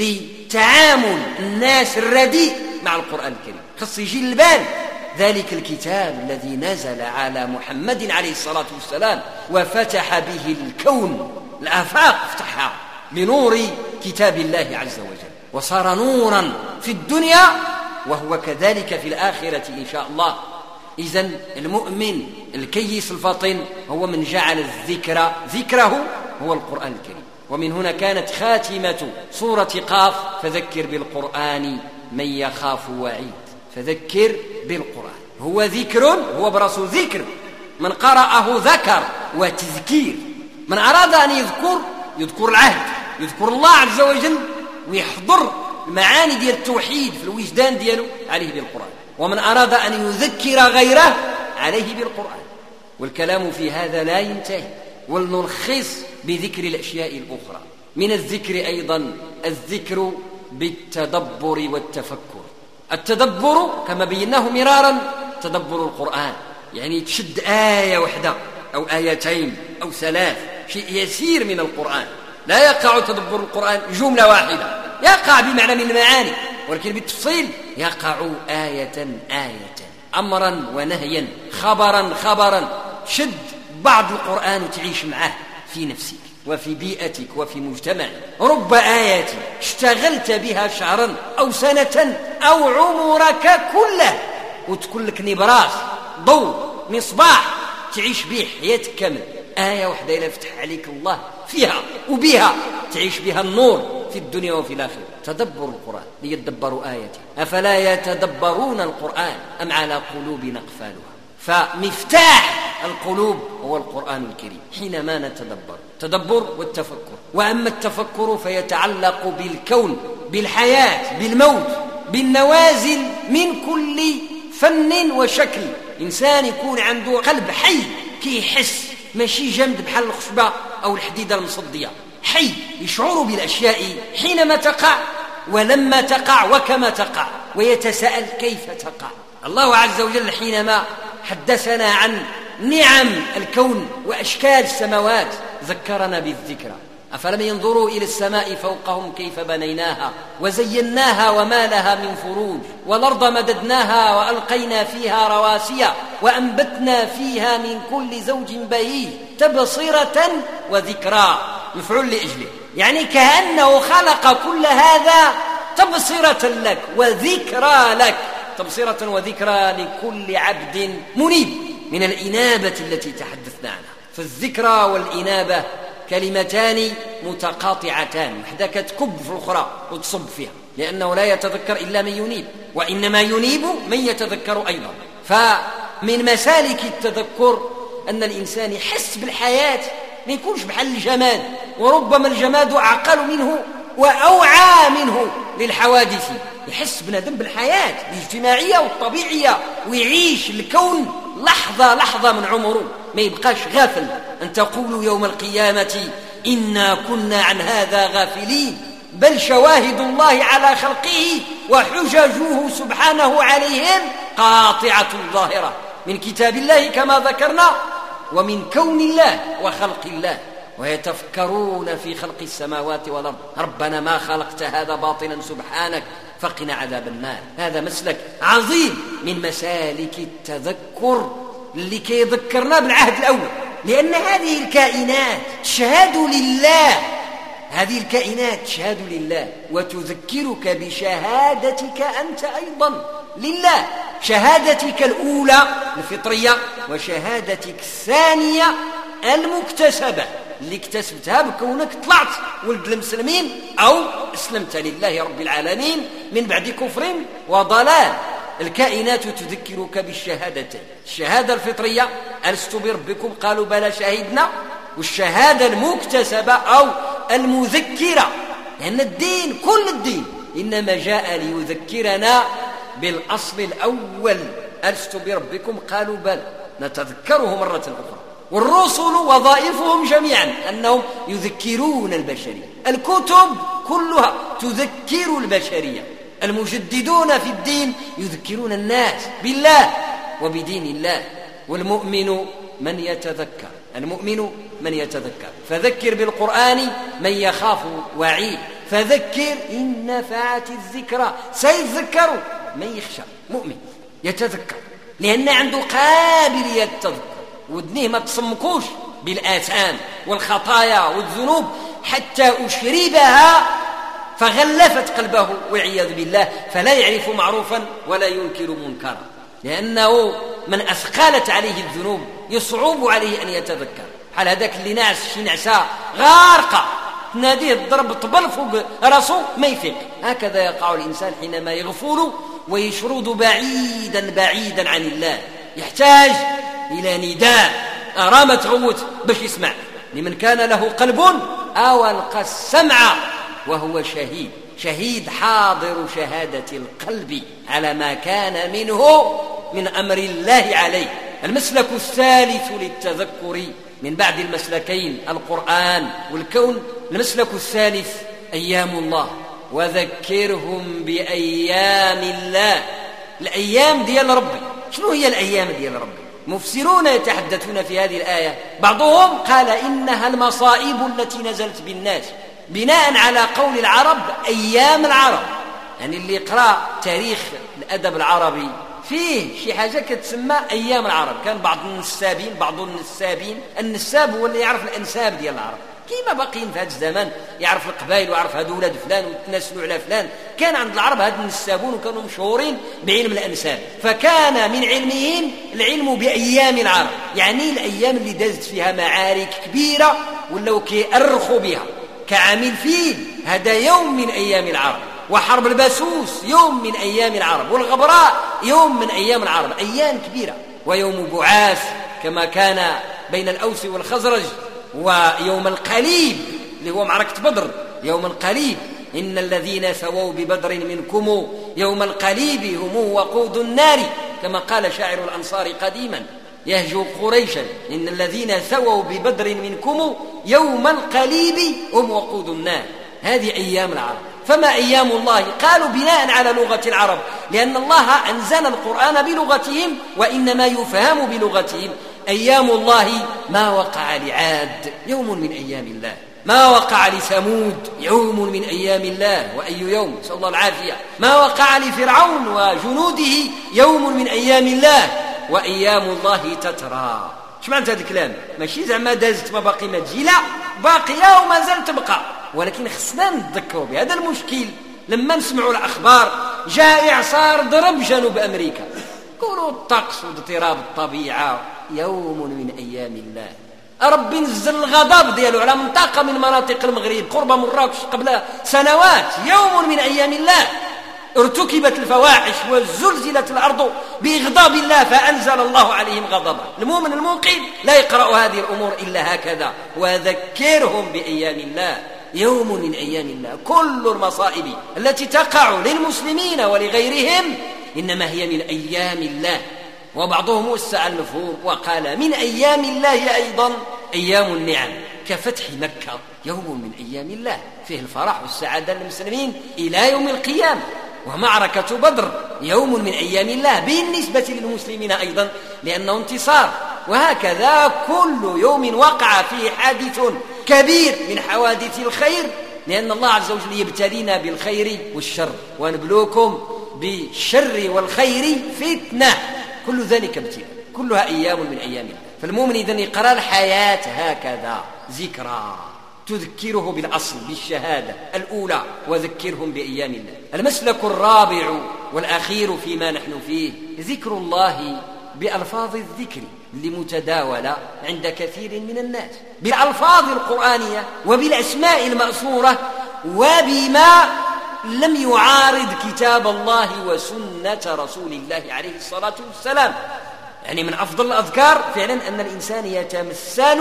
لتعامل الناس الرديء مع القرآن الكريم. خص يجي للبال ذلك الكتاب الذي نزل على محمد عليه الصلاة والسلام وفتح به الكون، الآفاق افتحها بنور كتاب الله عز وجل، وصار نورا في الدنيا وهو كذلك في الآخرة إن شاء الله. إذن المؤمن الكيس الفطن هو من جعل ذكره هو القرآن الكريم. ومن هنا كانت خاتمة سورة قاف فذكر بالقرآن من يخاف وعيد. فذكر بالقرآن هو ذكر، هو برسو ذكر، من قرأه ذكر وتذكير. من أراد أن يذكر العهد، يذكر الله عز وجل ويحضر المعاني ديال التوحيد في الوجدان دياله، عليه بالقرآن. ومن أراد أن يذكر غيره عليه بالقرآن. والكلام في هذا لا ينتهي، ولنلخص بذكر الأشياء الأخرى. من الذكر أيضا الذكر بالتدبر والتفكر. التدبر كما بيناه مرارا تدبر القرآن، يعني تشد آية واحدة أو آيتين أو 3، شيء يسير من القرآن. لا يقع تدبر القرآن جملة واحدة، يقع بمعنى من المعاني، ولكن بالتفصيل يقع آية أمرا ونهيا، خبرا. شد بعض القرآن وتعيش معه في نفسك وفي بيئتك وفي مجتمعك. رب آية اشتغلت بها شهرا أو سنة أو عمرك كله، وتكون لك نبراس ضوء مصباح تعيش به حياتك كامل. آية واحدة إلى فتح عليك الله فيها وبها تعيش بها النور في الدنيا وفي الآخرة. تدبر القرآن ليدبروا آياته أفلا يتدبرون القرآن أم على قلوب أقفالها. فمفتاح القلوب هو القرآن الكريم حينما نتدبر. تدبر والتفكر. وأما التفكر فيتعلق بالكون، بالحياة، بالموت، بالنوازل من كل فن وشكل. إنسان يكون عنده قلب حي كي يحس، ماشي جامد بحال الخشبة أو الحديدة المصدية، حي يشعر بالأشياء حينما تقع ولما تقع وكما تقع، ويتساءل كيف تقع. الله عز وجل حينما حدثنا عن نعم الكون وأشكال السماوات ذكرنا بالذكرى. أفلم ينظروا إلى السماء فوقهم كيف بنيناها وزيناها وما لها من فروج والأرض مددناها وألقينا فيها رواسي وأنبتنا فيها من كل زوج بهيج تبصرة وذكرى. مفعول لأجله، يعني كأنه خلق كل هذا تبصرة لك وذكرى لك، تبصرة وذكرى لكل عبد منيب من الإنابة التي تحدثنا عنها. فالذكرى والإنابة كلمتان متقاطعتان، وحدة كتكب في الأخرى وتصب فيها، لأنه لا يتذكر إلا من ينيب، وإنما ينيب من يتذكر أيضا. فمن مسالك التذكر أن الإنسان يحس بالحياة، ما يكونش بحال الجماد، وربما الجماد أعقل منه وأوعى منه للحوادث. يحس بنادم بالحياة الاجتماعية والطبيعية، ويعيش الكون لحظة لحظة من عمره، ما يبقاش غافل. أن تقولوا يوم القيامة إنا كنا عن هذا غافلين، بل شواهد الله على خلقه وحججه سبحانه عليهم قاطعة ظاهرة من كتاب الله كما ذكرنا، ومن كون الله وخلق الله. ويتفكرون في خلق السماوات والأرض ربنا ما خلقت هذا باطلا سبحانك فقنا عذاب النار. هذا مسلك عظيم من مسالك التذكر اللي كيذكرنا بالعهد الأول، لأن هذه الكائنات تشهد لله، هذه الكائنات تشهد لله وتذكرك بشهادتك أنت أيضا لله، شهادتك الأولى الفطرية وشهادتك الثانية المكتسبة اللي اكتسبتها بكونك طلعت ولد المسلمين أو أسلمت لله رب العالمين من بعد كفر وضلال. الكائنات تذكرك بالشهادتين، الشهادة الفطرية ألست بربكم قالوا بلى شهدنا، والشهادة المكتسبة أو المذكرة، لأن الدين كل الدين إنما جاء ليذكرنا بالأصل الأول ألست بربكم قالوا بلى، نتذكره مرة أخرى. والرسل وظائفهم جميعا أنهم يذكرون البشرية، الكتب كلها تذكر البشرية، المجددون في الدين يذكرون الناس بالله وبدين الله. والمؤمن من يتذكر، المؤمن من يتذكر، فذكر بالقرآن من يخاف وعيد، فذكر إن نفعت الذكرى، سيذكر من يخشى، مؤمن يتذكر لأن عنده قابلية التذكر، ودنيه ما تصمكوش بالآثام والخطايا والذنوب حتى أشربها فغلفت قلبه والعياذ بالله، فلا يعرف معروفا ولا ينكر منكرا، لأنه من أثقلت عليه الذنوب يصعب عليه أن يتذكر. حال هذاك اللي ناعس شي نعسة غارقة تناديه الضرب طبل فوق راسه ما يفيق. هكذا يقع الإنسان حينما يغفل ويشرد بعيدا بعيدا عن الله، يحتاج إلى نداء رامة تغوت باش يسمع. لمن كان له قلب أو ألقى السمع وهو شهيد، شهيد حاضر شهادة القلب على ما كان منه من أمر الله عليه. المسلك الثالث للتذكر من بعد المسلكين القرآن والكون، المسلك الثالث أيام الله، وذكرهم بأيام الله. الأيام ديال ربي، شنو هي الأيام ديال ربي؟ مفسرون يتحدثون في هذه الآية، بعضهم قال إنها المصائب التي نزلت بالناس، بناء على قول العرب أيام العرب. يعني اللي يقرأ تاريخ الأدب العربي فيه شي حاجة كتسمى أيام العرب. كان بعض النسابين، بعض النسابين، النساب هو اللي يعرف الأنساب ديال العرب، كيما باقيين في هذا الزمان يعرف القبائل ويعرف هذو ولاد فلان ويتناسلوا على فلان. كان عند العرب هاد النسابون وكانوا مشهورين بعلم الأنساب، فكان من علمهم العلم بأيام العرب، يعني الأيام اللي دازت فيها معارك كبيرة ولاو كيأرخوا بها، كعام الفيل هذا يوم من أيام العرب، وحرب الباسوس يوم من أيام العرب، والغبراء يوم من أيام العرب، أيام كبيرة. ويوم بعاث كما كان بين الأوس والخزرج، ويوم القليب اللي هو معركة بدر، يوم القليب إن الذين ثووا ببدر منكم يوم القليب هم وقود النار، كما قال شاعر الأنصار قديما يهجو قريشا إن الذين ثووا ببدر منكم يوم القليب هم وقود النار. هذه أيام العرب. فما أيام الله؟ قالوا بناء على لغة العرب، لأن الله أنزل القرآن بلغتهم وإنما يفهم بلغتهم. أيام الله ما وقع لعاد يوم من أيام الله، ما وقع لثمود يوم من أيام الله، وأي يوم، نسأل الله العافية. ما وقع لفرعون وجنوده يوم من أيام الله، وأيام الله تترى. شو معنى هذا الكلام؟ ماشي زعما دازت ما باقي ما تجي، لا، باقية وما زالت تبقى، ولكن خصنا نتذكروا بهذا المشكل. لما نسمعوا الأخبار جاء إعصار ضرب جنوب أمريكا، قولوا الطقس واضطراب الطبيعة، يوم من أيام الله. ربي نزل الغضب ديالو على منطقة من مناطق المغرب قرب مراكش قبل سنوات، يوم من أيام الله. ارتكبت الفواحش وزلزلت الأرض بإغضاب الله فأنزل الله عليهم غضبا. المؤمن الموقن لا يقرأ هذه الأمور إلا هكذا: وذكرهم بأيام الله، يوم من أيام الله. كل المصائب التي تقع للمسلمين ولغيرهم إنما هي من أيام الله. وبعضهم وسع المفهوم وقال من أيام الله أيضا أيام النعم، كفتح مكة يوم من أيام الله، فيه الفرح والسعادة للمسلمين إلى يوم القيامة. ومعركة بدر يوم من أيام الله بالنسبة للمسلمين أيضا لأنه انتصار. وهكذا كل يوم وقع فيه حادث كبير من حوادث الخير، لأن الله عز وجل يبتلينا بالخير والشر، ونبلوكم بالشر والخير فتنة، كل ذلك ابتلاء، كلها أيام من أيام الله. فالمؤمن إذن يقرأ الحياة هكذا: ذكرى تذكره بالأصل بالشهادة الأولى، وذكرهم بأيام الله. المسلك الرابع والأخير فيما نحن فيه ذكر الله بألفاظ الذكر لمتداولة عند كثير من الناس، بالألفاظ القرآنية وبالأسماء المأثورة، وبما لم يعارض كتاب الله وسنة رسول الله عليه الصلاة والسلام. يعني من أفضل الأذكار فعلا أن الإنسان يتمثل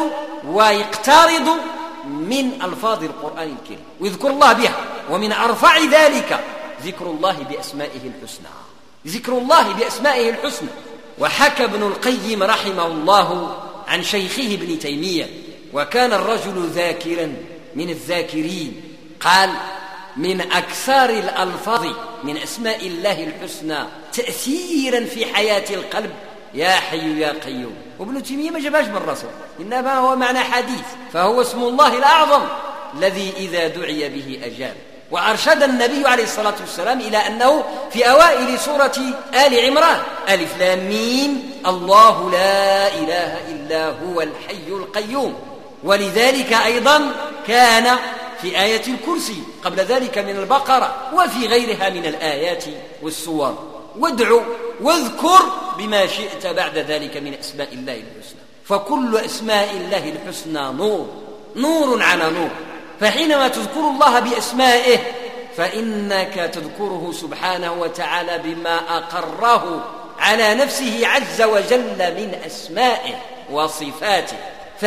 ويقترض من ألفاظ القرآن الكريم ويذكر الله بها. ومن أرفع ذلك ذكر الله بأسمائه الحسنى، ذكر الله بأسمائه الحسنى. وحكى ابن القيم رحمه الله عن شيخه ابن تيمية، وكان الرجل ذاكرا من الذاكرين، قال: من أكثر الألفاظ من أسماء الله الحسنى تأثيرا في حياة القلب يا حي يا قيوم. وابن تيمية ما جابهاش من الرسول، إنما هو معنى حديث، فهو اسم الله الأعظم الذي إذا دعي به أجاب. وأرشد النبي عليه الصلاة والسلام إلى أنه في أوائل سورة آل عمران: ألف لام ميم الله لا إله إلا هو الحي القيوم. ولذلك أيضا كان في آية الكرسي قبل ذلك من البقرة، وفي غيرها من الآيات والسور: وادعوا واذكر بما شئت بعد ذلك من أسماء الله الحسنى. فكل أسماء الله الحسنى نور، نور على نور. فحينما تذكر الله بأسمائه فإنك تذكره سبحانه وتعالى بما أقره على نفسه عز وجل من أسمائه وصفاته،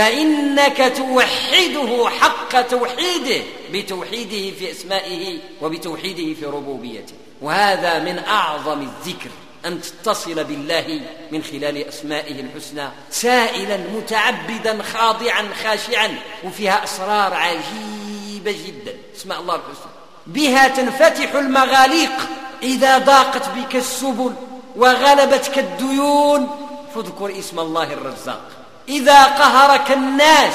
فإنك توحده حق توحيده بتوحيده في أسمائه وبتوحيده في ربوبيته. وهذا من أعظم الذكر، أن تتصل بالله من خلال أسمائه الحسنى، سائلا متعبدا خاضعا خاشعا. وفيها أسرار عجيبة جدا اسماء الله الحسنى، بها تنفتح المغاليق إذا ضاقت بك السبل وغلبتك الديون، فاذكر اسم الله الرزاق. إذا قهرك الناس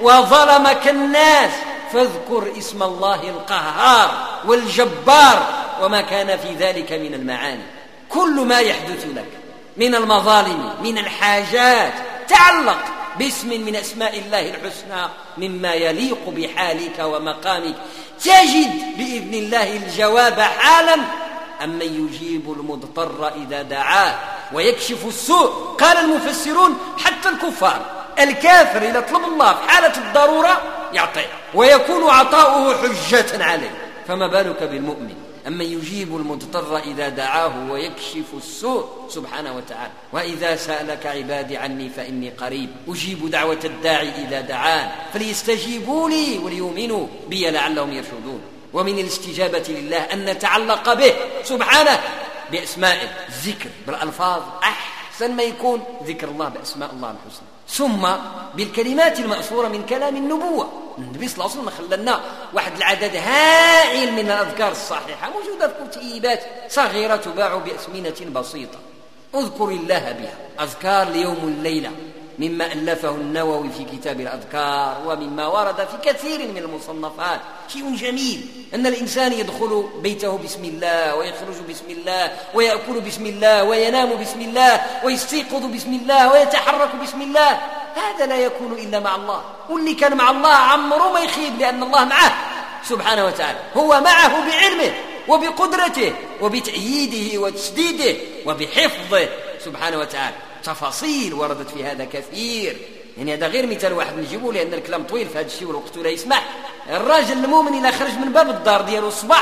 وظلمك الناس فاذكر اسم الله القهار والجبار، وما كان في ذلك من المعاني. كل ما يحدث لك من المظالم من الحاجات تعلق باسم من أسماء الله الحسنى مما يليق بحالك ومقامك، تجد بإذن الله الجواب حالا. أمن يجيب المضطر إذا دعاه ويكشف السوء. قال المفسرون حتى الكفار، الكافر إذا طلب الله في حالة الضرورة يعطيه ويكون عطاؤه حجة عليه، فما بالك بالمؤمن؟ أمن يجيب المضطر إذا دعاه ويكشف السوء سبحانه وتعالى. وإذا سألك عبادي عني فإني قريب أجيب دعوة الداعي إذا دعان فليستجيبوا لي وليؤمنوا بي لعلهم يرشدون. ومن الاستجابة لله أن نتعلق به سبحانه بأسمائه، الذكر بالألفاظ أحسن ما يكون ذكر الله بأسماء الله الحسنى، ثم بالكلمات المأثورة من كلام النبوة. النبي صلى الله عليه وسلم خلنا واحد العدد هائل من الأذكار الصحيحة موجودة في كتيبات صغيرة تباع بأثمنة بسيطة، اذكر الله بها، أذكار ليوم الليلة مما ألفه النووي في كتاب الأذكار ومما ورد في كثير من المصنفات. شيء جميل أن الإنسان يدخل بيته بسم الله ويخرج بسم الله ويأكل بسم الله وينام بسم الله ويستيقظ بسم الله ويتحرك بسم الله. هذا لا يكون إلا مع الله، واللي كان مع الله عمره ما يخيب، لأن الله معه سبحانه وتعالى، هو معه بعلمه وبقدرته وبتأييده وتسديده وبحفظه سبحانه وتعالى. تفاصيل وردت في هذا كثير، يعني هذا غير مثال واحد نجيبه لأن الكلام طويل في هذا الشيء والوقت لا يسمح. الراجل المؤمن إذا خرج من باب الدار ديالو الصباح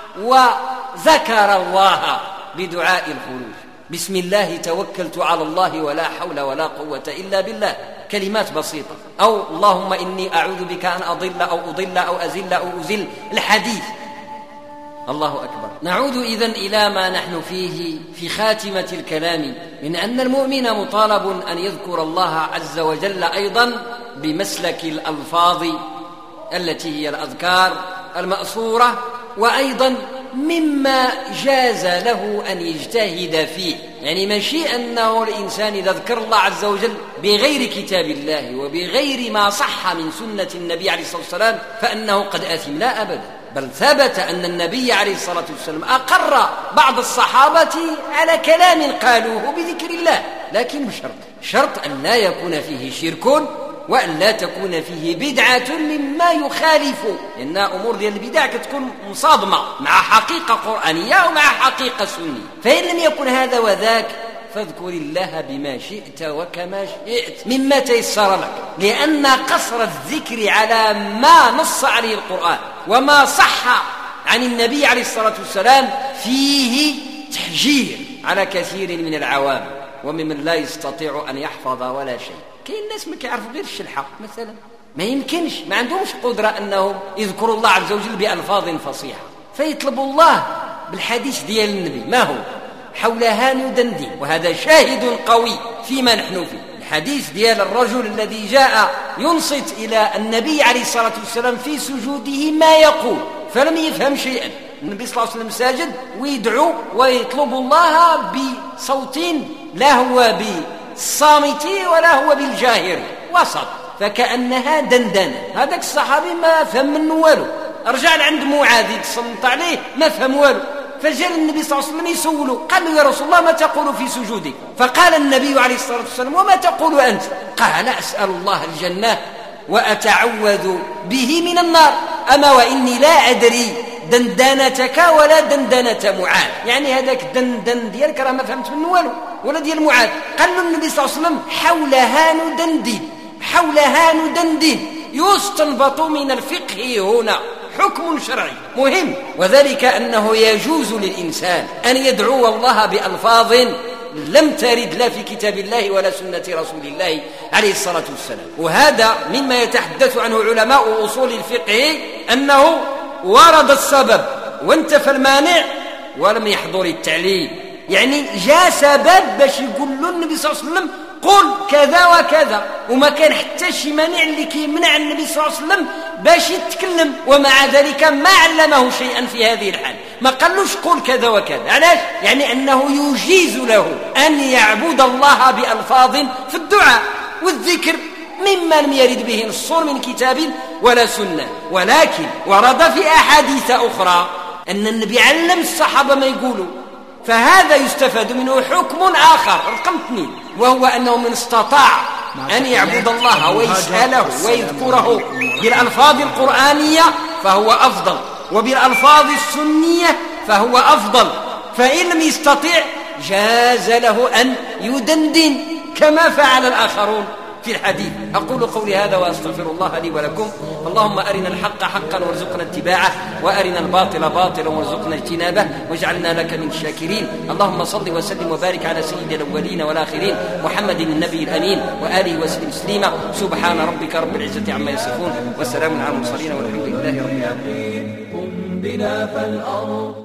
وذكر الله بدعاء الخروج، بسم الله توكلت على الله ولا حول ولا قوة إلا بالله، كلمات بسيطة، أو اللهم إني أعوذ بك أن أضل أو أضل أو أزل أو أزل، الحديث. الله أكبر. نعود إذن إلى ما نحن فيه في خاتمة الكلام، من أن المؤمن مطالب أن يذكر الله عز وجل أيضا بمسلك الألفاظ التي هي الأذكار المأثورة، وأيضا مما جاز له أن يجتهد فيه. يعني ماشي أنه الإنسان إذا ذكر الله عز وجل بغير كتاب الله وبغير ما صح من سنة النبي عليه الصلاة والسلام فأنه قد أثم، لا أبدا، بل ثبت أن النبي عليه الصلاة والسلام أقر بعض الصحابة على كلام قالوه بذكر الله، لكن بشرط أن لا يكون فيه شرك وأن لا تكون فيه بدعة مما يخالف، لأن أمور ديال البدع كتكون مصادمة مع حقيقة قرآنية ومع حقيقة سنية. فإن لم يكن هذا وذاك فاذكر الله بما شئت وكما شئت مما تيسر لك، لأن قصر الذكر على ما نص عليه القرآن وما صح عن النبي عليه الصلاة والسلام فيه تحجير على كثير من العوام وممن لا يستطيع أن يحفظ ولا شيء. كاين الناس ما كيعرفوا غير الشلحة مثلا، ما يمكنش، ما عندهمش قدرة أنهم يذكروا الله عز وجل بألفاظ فصيحة، فيطلبوا الله بالحديث ديال النبي. ما هو؟ حولها ندندن، وهذا شاهد قوي فيما نحن فيه. الحديث ديال الرجل الذي جاء ينصت إلى النبي عليه الصلاة والسلام في سجوده ما يقول فلم يفهم شيئا. النبي صلى الله عليه وسلم ساجد ويدعو ويطلب الله بصوت لا هو بالصامت ولا هو بالجاهر، وسط، فكأنها دندنة. هذاك الصحابي ما فهم منه والو، رجع لعند معاذ يتصنت عليه ما فهم والو، فجاء النبي صلى الله عليه وسلم يسوله، قال له يا رسول الله ما تقول في سجودك؟ فقال النبي عليه الصلاة والسلام وما تقول أنت؟ قال أسأل الله الجنة وأتعوذ به من النار، أما وإني لا أدري دندنتك ولا دندنة معاذ. يعني هذاك الدندن ديالك راه ما فهمت منه والو ولا ديال معاذ. قال له النبي صلى الله عليه وسلم حولها ندندن، حولها ندندن، يستنبط من الفقه هنا حكم شرعي مهم، وذلك أنه يجوز للإنسان أن يدعو الله بألفاظ لم ترد لا في كتاب الله ولا سنة رسول الله عليه الصلاة والسلام. وهذا مما يتحدث عنه علماء أصول الفقه، أنه ورد السبب وانتفى المانع ولم يحضر التعليل. يعني جاء سبب باش يقول له النبي صلى الله عليه وسلم قل كذا وكذا، وما كان حتى شي مانع اللي كيمنع النبي صلى الله عليه وسلم باش يتكلم، ومع ذلك ما علمه شيئا في هذه الحال، ما قالوش قل كذا وكذا. علاش؟ يعني أنه يجيز له أن يعبد الله بألفاظ في الدعاء والذكر مما لم يرد به نص من كتاب ولا سنة. ولكن ورد في أحاديث أخرى أن النبي علم الصحابة ما يقولوا، فهذا يستفاد منه حكم آخر رقم 2، وهو أنه من استطاع أن يعبد الله ويسأله ويذكره بالألفاظ القرآنية فهو أفضل، وبالألفاظ السنية فهو أفضل، فإن لم يستطيع جاز له أن يدندن كما فعل الآخرون في الحديث. أقول قولي هذا وأستغفر الله لي ولكم. اللهم أرنا الحق حقا وارزقنا اتباعه، وأرنا الباطل باطلا وارزقنا اجتنابه، واجعلنا لك من الشاكرين. اللهم صل وسلم وبارك على سيد الأولين والآخرين محمد النبي الأمين وآله وسلم تسليما. سبحان ربك رب العزة عما يصفون، والسلام على المرسلين والحمد لله رب العالمين.